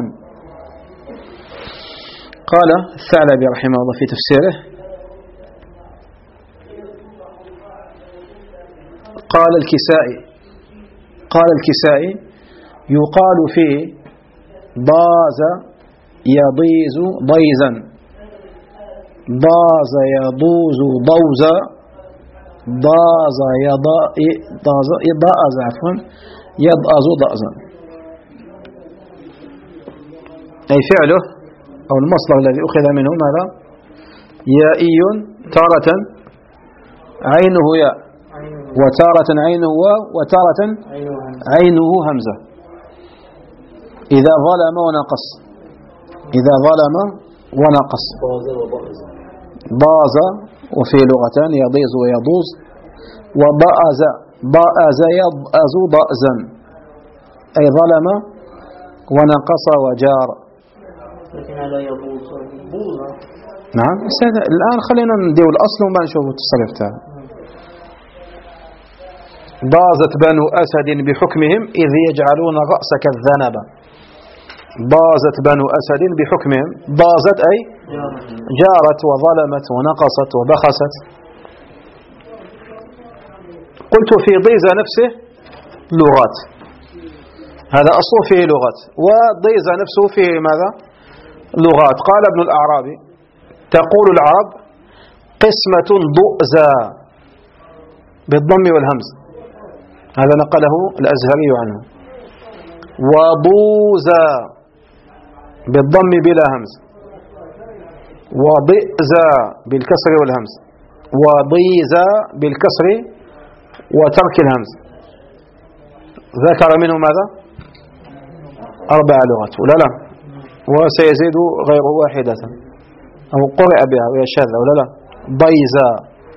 قال الثعلبي رحمه الله في تفسيره قال الكسائي قال الكسائي يقال فيه ضاز يضيز ضيزا، ضاز يضوز ضوزا، ضاز يضاز عفوا يضأز ضأزا. أي فعله أو المصدر الذي أخذ منه ماذا؟ يائي تارة عينه ياء، وتارة عينه واو، وتارة عينه همزة. إذا ظلم ونقص، إذا ظلم ونقص. ضاز وفي لغتان يضيز ويضوز، وضأز ضأز يضأز ضأزا، أي ظلم ونقص وجار. نعم. الآن خلينا نديو الأصل وما نشوف التصريف تاعه. ضازت بنو أسد بحكمهم إذ يجعلون رأسك الذنب. ضازت بنو أسد بحكمهم، ضازت أي جارت وظلمت ونقصت وبخست. قلت في ضيزة نفسه لغات، هذا أصله فيه لغات، وضيزة نفسه فيه ماذا؟ لغات. قال ابن الأعرابي تقول العرب قسمة ضؤزى بالضم والهمز، هذا نقله الأزهري عنه. وضوزى بالضم بلا همز، وضئزى بالكسر والهمز، وضيزى بالكسر وترك الهمز. ذكر منه ماذا؟ أربع لغات ولا لا؟ وسيزيد غير واحدة أو قرئ بها وهي شاذة ولا لا؟ ضيزى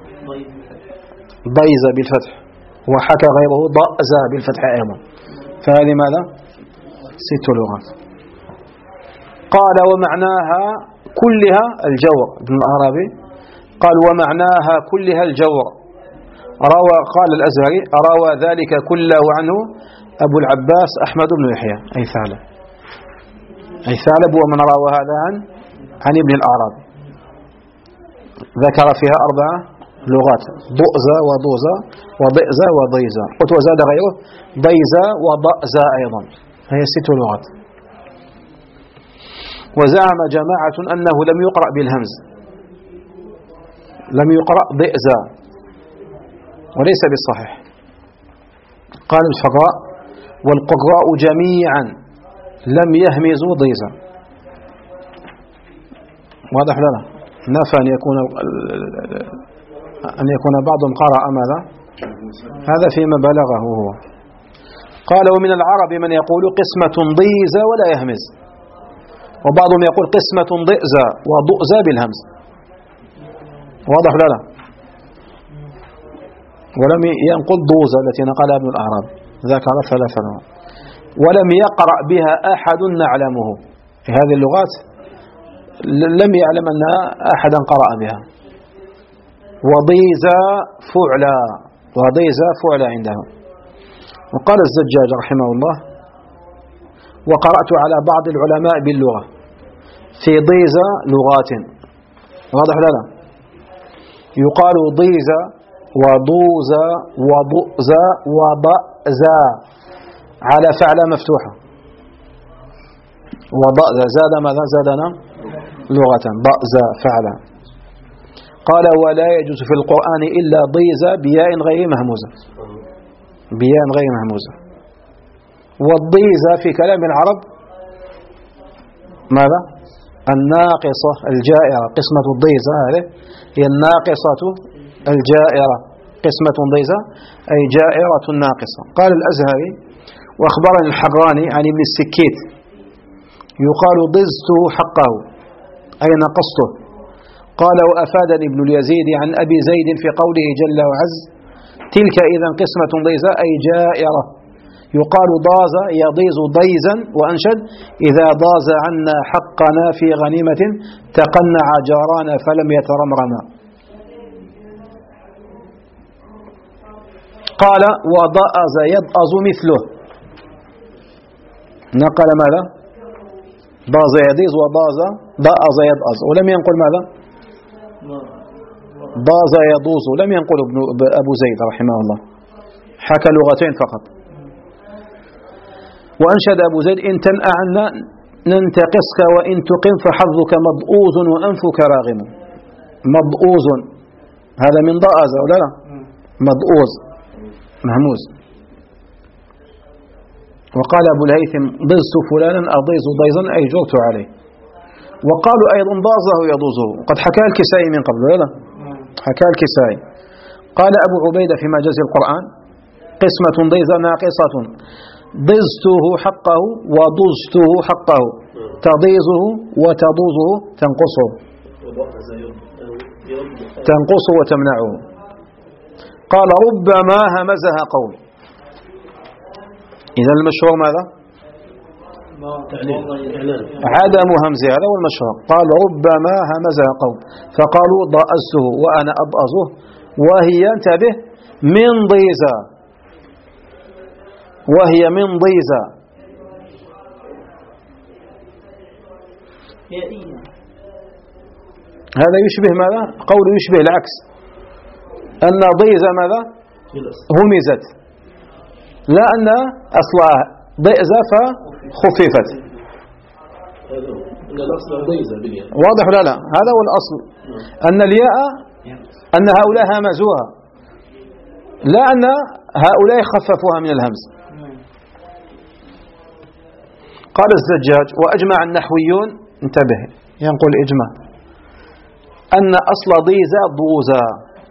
ضيزى بالفتح، وحكى غيره ضأزى بالفتح أيضا. فهذه ماذا؟ ست لغات. قال ومعناها كلها الجور. ابن العربي قال ومعناها كلها الجور. روى قال الأزهري روى ذلك كله عنه أبو العباس أحمد بن يحيى أي ثعلب، أي ثعلب ومن روى هذا عن عن ابن الأعرابي. ذكر فيها أربعة لغات، ضؤزة وضوزة وضئزة وضيزة. قلت وزاد غيره ضيزة وضأزة أيضا، هي ست لغات. وزعم جماعة أنه لم يقرأ بالهمز، لم يقرأ ضئزة، وليس بالصحيح، قال الفقراء والقراء جميعا لم يهمزوا ضيزا. واضح لنا؟ نفى أن يكون أن يكون بعضهم قرأ ماذا؟ هذا فيما بلغه هو. قال ومن العرب من يقول قسمة ضيزة ولا يهمز، وبعضهم يقول قسمة ضئزة وضؤزة بالهمز. واضح لنا؟ ولم ينقل ضوزة التي نقلها ابن الأعراب، ذكر ثلاثة. ولم يقرأ بها أحد نعلمه في هذه اللغات، لم يعلم أن أحدا قرأ بها. وضيزة فعلا، وضيزة فعلا عنده. وقال الزجاج رحمه الله وقرأت على بعض العلماء باللغة في ضيزة لغات. واضح لنا؟ يقال ضيزة وضوزة وضؤزة وضأزة على فعلة مفتوحة، وضأزة زاد ماذا زادنا لغة ضأزة فعلة. قال ولا يجوز في القرآن إلا ضيزة بياء غير مهموزة، بياء غير مهموزة. والضيزة في كلام العرب ماذا؟ الناقصة الجائرة. قسمة الضيزة هذه هي الناقصة الجائرة، قسمة ضيزة أي جائرة ناقصة. قال الأزهري وأخبرني الحراني عن ابن السكيت يقال ضزته حقه أي نقصته. قال وأفادني ابن اليزيد عن أبي زيد في قوله جل وعز تلك إذا قسمة ضيزة أي جائرة. يقال ضاز يضيز ضيزا. وأنشد إذا ضاز عنا حقنا في غنيمة تقنع جارانا فلم يترمرما. قال وضأز يضأز مثله، نقل ماذا؟ ضاز يضيز وضاز ضأز يضأز، ولم ينقل ماذا؟ ضاز يضوز، لم ينقل ابن أبو زيد رحمه الله، حكى لغتين فقط. وأنشد أبو زيد إن تنأ عنا ننتقصك وإن تقم فحظك مضؤوز وأنفك راغم. مضؤوز هذا من ضأز ولا لا؟ مضؤوز مهموز. وقال أبو الهيثم ضزت فلانا أضيز ضيزا أي جرت عليه. وقالوا أيضا ضازه يضوزه، قد حكى الكسائي من قبل ولا لا؟ حكى الكسائي. قال أبو عبيدة في معجز القرآن قسمة ضيزة ناقصة ضزته حقه وضزته حقه تضيزه وتضوزه تنقصه تنقصه وتمنعه. قال ربما همزها قوم. إذا المشهور ماذا؟ عدم همزها، هذا هو المشهور. قال ربما همزها قوم فقالوا ضأزته وأنا أضأزه وهي انتبه من ضيزة، وهي من ضيزة. هذا يشبه ماذا؟ قول يشبه العكس، أن ضيزة ماذا؟ همزت، لا أن أصلها ضئزة فخففت. واضح لا لا؟ هذا هو الأصل، أن الياء أن هؤلاء همزوها، لا أن هؤلاء خففوها من الهمز. قال الزجاج وأجمع النحويون، انتبه ينقل إجماع، أن أصل ضيزة ضوزة.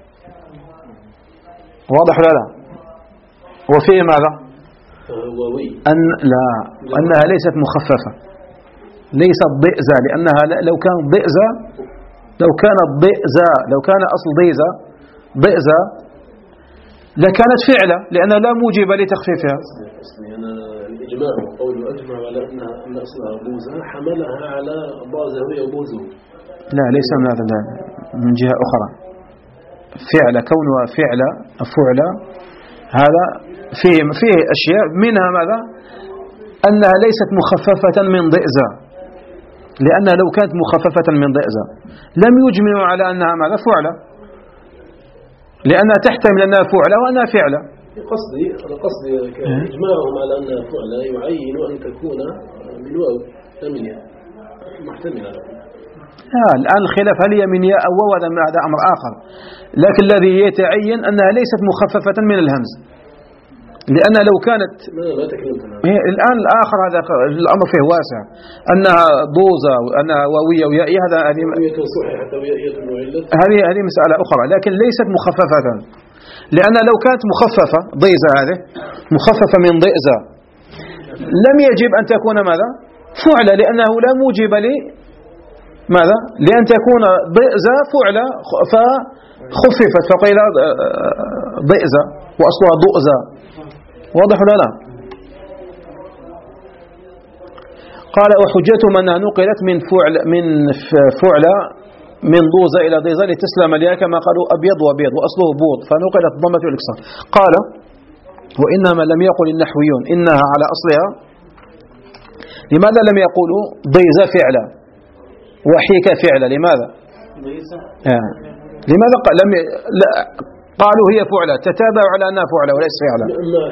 واضح لا لا؟ وفيه ماذا؟ أن لا أنها ليست مخففة، ليست ضئزة، لأنها لو كانت ضئزة لو كانت ضئزة لو كان أصل ضيزة ضئزة لكانت فعلة، لأنها لا موجب لتخفيفها. الإجماع قول أجمع على أن أصلها ضوزة حملها على ضازه يضوزه. لا ليس من هذا، من جهة أخرى. فعلة كونها فعلة فعلة هذا فيه فيه أشياء منها ماذا؟ أنها ليست مخففة من ضئزة، لأنها لو كانت مخففة من ضئزة لم يجمعوا على أنها ماذا؟ فعلة، لأنها تحتمل أنها فعلة وأنها فعلة. قصدي قصدي إجماعهم على أنها فعلة يعين أن تكون من واو ثمانية محتملة. آه الآن الخلاف هل هي من ياء أو واو، هذا أمر آخر، لكن الذي يتعين أنها ليست مخففة من الهمز، لأن لو كانت الآن الآخر هذا الأمر فيه واسع، أنها ضوزة وأنها واوية ويائية، هذا هذه هذه هذه مسألة أخرى، لكن ليست مخففة، لأن لو كانت مخففة ضيزة هذه مخففة من ضئزة لم يجب أن تكون ماذا فعلة، لأنه لا موجب لي ماذا لأن تكون ضئزة فعلة فخففت فقيل ضئزة وأصلها ضؤزة. واضح ولا لا؟ قال وحجتهم أنها نقلت من فعل من فعلة من ضوزة إلى ضيزة لتسلم لها كما قالوا أبيض وبيض وأصله بوض فنقلت ضمة الإكسار. قال وإنما لم يقل النحويون إنها على أصلها، لماذا لم يقولوا ضيزة فعلة وحيكة فعلة؟ لماذا؟ آه. لماذا لم ي... لا قالوا هي فعلة تتابع على أنها فعلة وليس فعلة؟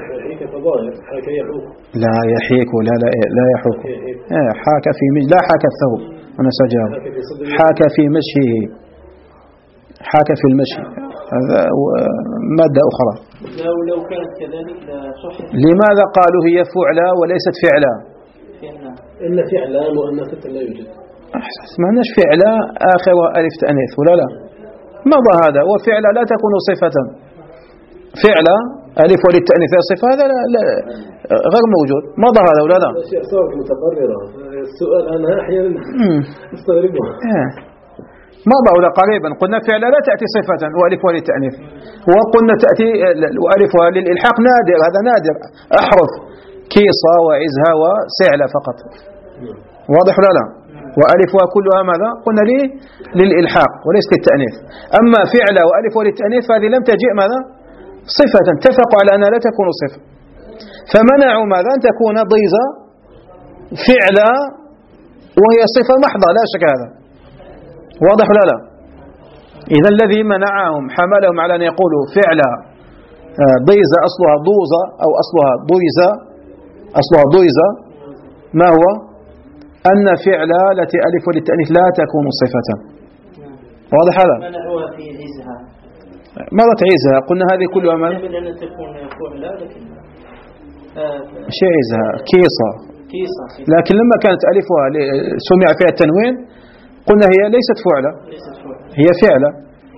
لا يحيك لا لا لا يحوك آه. حاك في مج... لا حاك الثوب أنا سجاوب حاك في مشيه حاك في المشي هذا مادة أخرى. لو لو كانت كذلك لصحيح. لماذا قالوا هي فعلة وليست فعلة؟ إن فعلة مؤنثة لا يوجد. معناش فعلة آخر ألف تأنيث ولا لا؟ ماذا هذا؟ وفعلة لا تكون صفة، فعلة ألف وللتأنيث صفة هذا لا لا غير موجود. ماذا هذا ولا لا؟ أشياء صارت متقررة. السؤال أنا أحيانا أستغربه. ماذا ولا قريبا قلنا فعلة لا تأتي صفة وألف وللتأنيث، وقلنا تأتي وألفها للإلحاق نادر، هذا نادر أحرف كيصة وعزها وسعلة فقط. واضح ولا لا؟ وألفها كلها ماذا؟ قلنا لي للإلحاق وليس للتأنيث. أما فعلة وألف وللتأنيث هذه لم تجئ ماذا؟ صفة، اتفقوا على أنها لا تكون صفة، فمنعوا ماذا؟ أن تكون ضيزة فعلة وهي صفة محضة لا شك هذا. واضح ولا لا؟ إذا الذي منعهم حملهم على أن يقولوا فعلة ضيزة أصلها ضوزة أو أصلها ضيزة أصلها ضيزة ما هو؟ أن فعلة التي ألف للتأنيث لا تكون صفة. واضح هذا؟ منعوها في عزها. ماذا تعيزها؟ قلنا هذه كلها ما أن تكون فعلة لكن شيء عزها كيصة كيصة، لكن لما كانت ألفها سمع فيها التنوين قلنا هي ليست فعلة هي فعلة.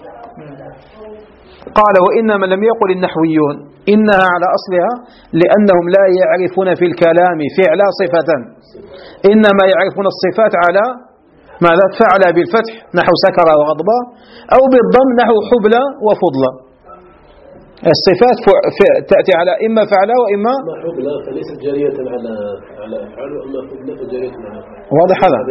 قال وإنما لم يقل النحويون إنها على أصلها لأنهم لا يعرفون في الكلام فعلا صفة، إنما يعرفون الصفات على ماذا؟ فعل بالفتح نحو سكر وغضب، أو بالضم نحو حبل وفضل. الصفات تأتي على إما فعل وإما حبل فليست جارية على على فعل، وإما حبل فجارية على فعل. واضح هذا؟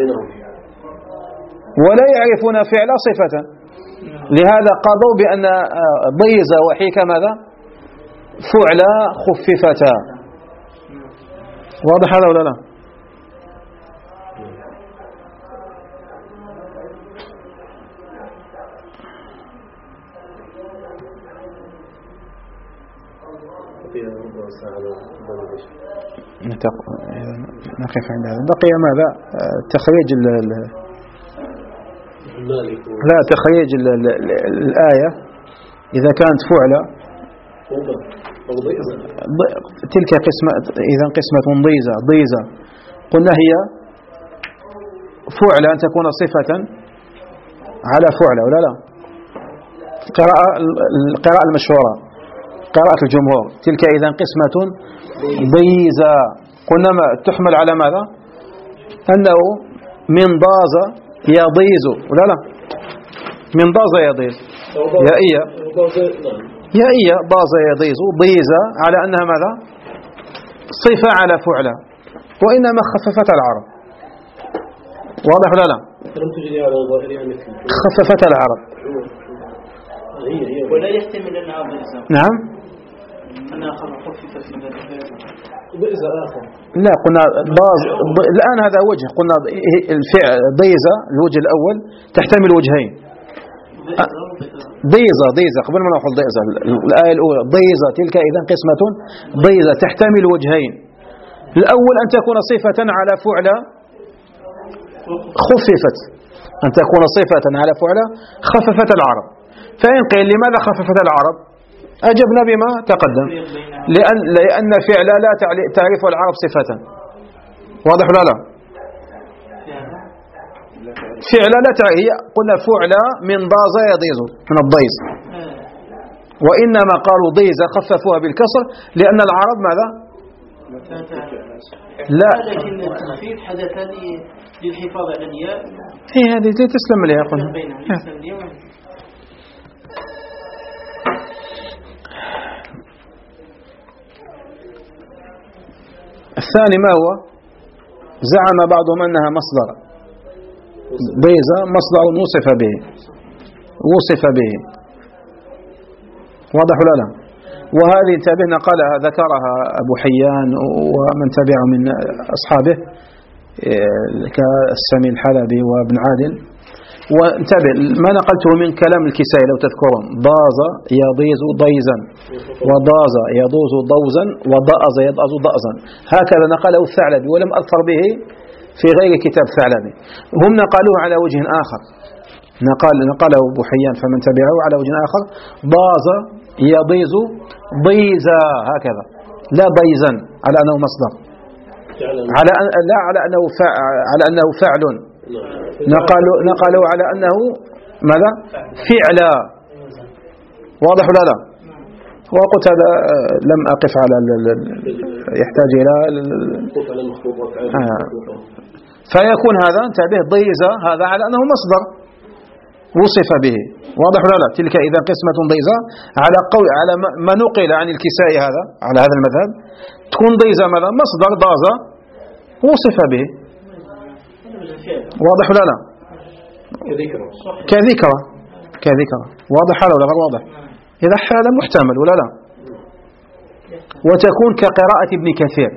ولا يعرفون فعل صفة، لهذا قضوا بأن ضيزة وحيك ماذا؟ فعل خففتا. واضح هذا ولا لا؟ نقف عند هذا. بقي ماذا؟ تخريج لا تخريج الآية إذا كانت فعلة تلك قسمة، إذا قسمة ضيزة ضيزة قلنا هي فعلة أن تكون صفة على فعلة ولا لا؟ قراءة القراءة المشهورة قراءة الجمهور تلك إذا قسمة ضيزة قلنا ما تحمل على ماذا؟ أنه من ضاز يضيز ولا لا؟ من ضاز يضيز يائية يائية ضاز يضيز ضيزة على أنها ماذا؟ صفة على فعلة، وإنما خففت العرب. واضح ولا لا؟ خففت العرب ولا يحتمل أنها ضيزة. نعم أنها خففت من ضيزة آخر. لا قلنا ضاز الآن هذا وجه، قلنا الفعل ضيزة الوجه الأول تحتمل وجهين. ضيزة ضيزة قبل ما نقول ضيزة الآية الأولى ضيزة تلك إذا قسمة ضيزة تحتمل وجهين. الأول أن تكون صفة على فعلة خففت، أن تكون صفة على فعلة خففت العرب. فإن قيل لماذا خففت العرب؟ أجبنا بما تقدم، لأن لأن فعل لا تعرف العرب صفة. واضح ولا لا؟ فعل لا تعرف، هي قلنا فعل من ضاز يضيز، من الضيز، وإنما قالوا ضيز خففوها بالكسر لأن العرب ماذا؟ لا، لكن التخفيف حدث للحفاظ على الياء. هي هذه تسلم لي أقول. الثاني ما هو؟ زعم بعضهم أنها مصدر، ضيز مصدر وصف به، وصف به. واضح ولا لا؟ وهذه انتبه نقلها ذكرها أبو حيان ومن تبعه من أصحابه كالسمي الحلبي وابن عادل. وانتبه ما نقلته من كلام الكسائي لو تذكرون: ضاز يضيز ضيزا، وضاز يضوز ضوزا، وضأز يضأز ضأزا. هكذا نقله الثعلبي ولم أظفر به في غير كتاب الثعلبي. هم نقلوه على وجه آخر، نقل نقله أبو حيان فمن تبعه على وجه آخر: ضاز يضيز ضيزا، هكذا، لا ضيزا على أنه مصدر، على أن لا على أنه على أنه فعل، نقلوا نقلوا على أنه ماذا؟ فعلا. واضح ولا لا؟ وقلت هذا لم أقف على يحتاج إلى آه. فيكون هذا انتبه ضيزة هذا على أنه مصدر وصف به. واضح ولا لا؟ تلك إذا قسمة ضيزة على قول على ما نقل عن الكسائي هذا على هذا المذهب، تكون ضيزة ماذا؟ مصدر ضازة وصف به. واضح ولا لا؟ كذكرى كذكرى كذكرى. واضح ولا غير واضح؟ إذا هذا محتمل ولا لا؟ وتكون كقراءة ابن كثير،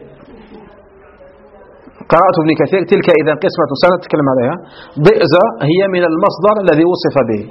قراءة ابن كثير تلك إذا قسمة سنتكلم عليها. ضئز هي من المصدر الذي وصف به،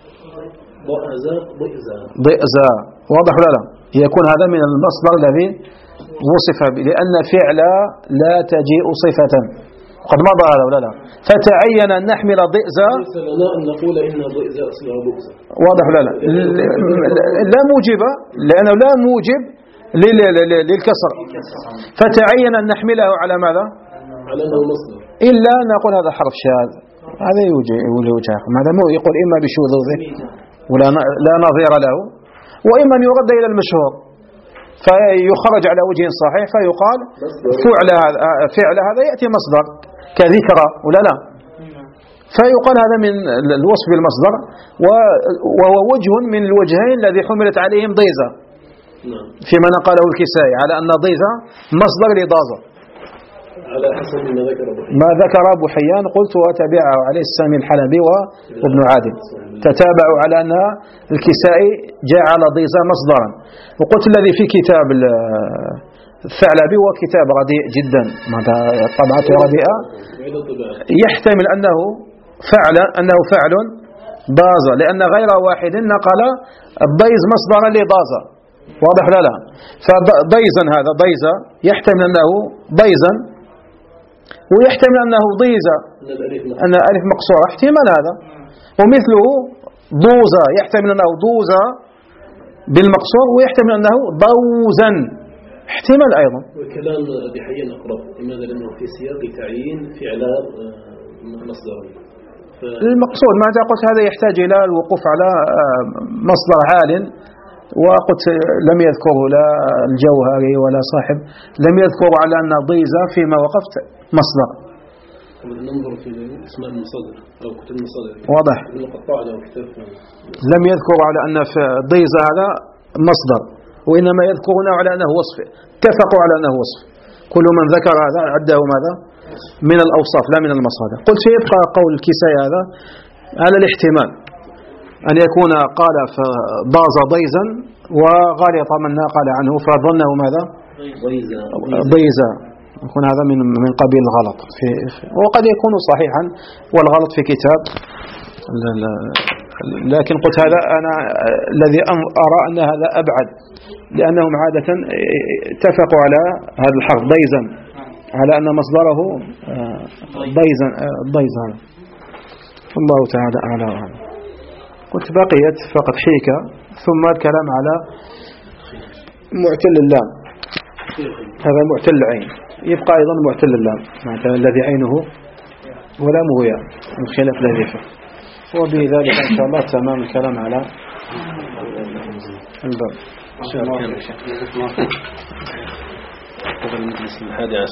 ضئز. واضح ولا لا؟ يكون هذا من المصدر الذي وصف به، لأن فعل لا تجيء صفة، قد مضى هذا ولا لا؟ فتعين أن نحمل ضئز، ليس لنا أن نقول إن ضئز أصلها ضئز. واضح ولا لا؟ لا موجب، لأنه لا موجب للكسر، فتعين أن نحمله على ماذا؟ على أنه مصدر، إلا نقول هذا حرف شاذ، هذا يوجه وجه، هذا مو يقول إما بشذوذه ولا لا نظير له، وإما أن يرد إلى المشهور فيخرج على وجه صحيح فيقال فعل هذا فعل هذا يأتي مصدر كذكرى ولا لا؟ فيقال هذا من الوصف بالمصدر، وهو وجه من الوجهين الذي حملت عليهم ضيزة فيما نقله الكسائي على أن ضيزة مصدر لضازة على حسب ما ذكر أبو حيان. ما ذكر أبو حيان قلت وتبعه عليه السامي الحلبي وابن عادل، تتابعوا على أن الكسائي جعل ضيزة مصدرا. وقلت الذي في كتاب الثعلبي هو كتاب رديء جدا، طبعته رديئة، يحتمل أنه فعل أنه فعل ضازة، لأن غير واحد نقل الضيز مصدرا لضازة. واضح لا لا؟ فضيزا هذا ضيزة يحتمل أنه ضيزا، ويحتمل أنه ضيزة أن ألف مقصورة، احتمال هذا. ومثله ضوزة يحتمل أنه ضوزة بالمقصور، ويحتمل أنه ضوزا، احتمال أيضا. وكلام أبي حيان أقرب، لماذا؟ لأنه في سياق تعيين فعل مصدر. ف... المقصود ما قلت هذا يحتاج إلى الوقوف على مصدر عال، وقلت لم يذكره لا الجوهري ولا صاحب، لم يذكر على أن ضيزة فيما وقفت مصدر. ننظر في اسماء المصادر أو كتب المصادر. واضح. لم يذكر على أن ضيزة هذا مصدر، وإنما يذكرونه على أنه وصف، اتفقوا على أنه وصف. كل من ذكر هذا عده ماذا؟ من الأوصاف لا من المصادر. قلت يبقى قول الكسائي هذا على الاحتمال أن يكون قال ضاز ضيزا وغلط من نقل عنه فظنه ماذا؟ ضيزا، يكون هذا من من قبيل الغلط في، وقد يكون صحيحا والغلط في كتاب. لكن قلت هذا أنا الذي أرى أن هذا أبعد، لأنهم عادة اتفقوا على هذا الحرف ضيزا على أن مصدره ضيزا ضيزا. الله تعالى أعلى وأعلم. قلت بقيت فقط حيكة ثم الكلام على معتل اللام، هذا معتل عين، يبقى أيضا معتل اللام مثلا الذي عينه ولامه ياء من خلاف الذي فيه. وبذلك إن شاء الله تمام الكلام على الباب.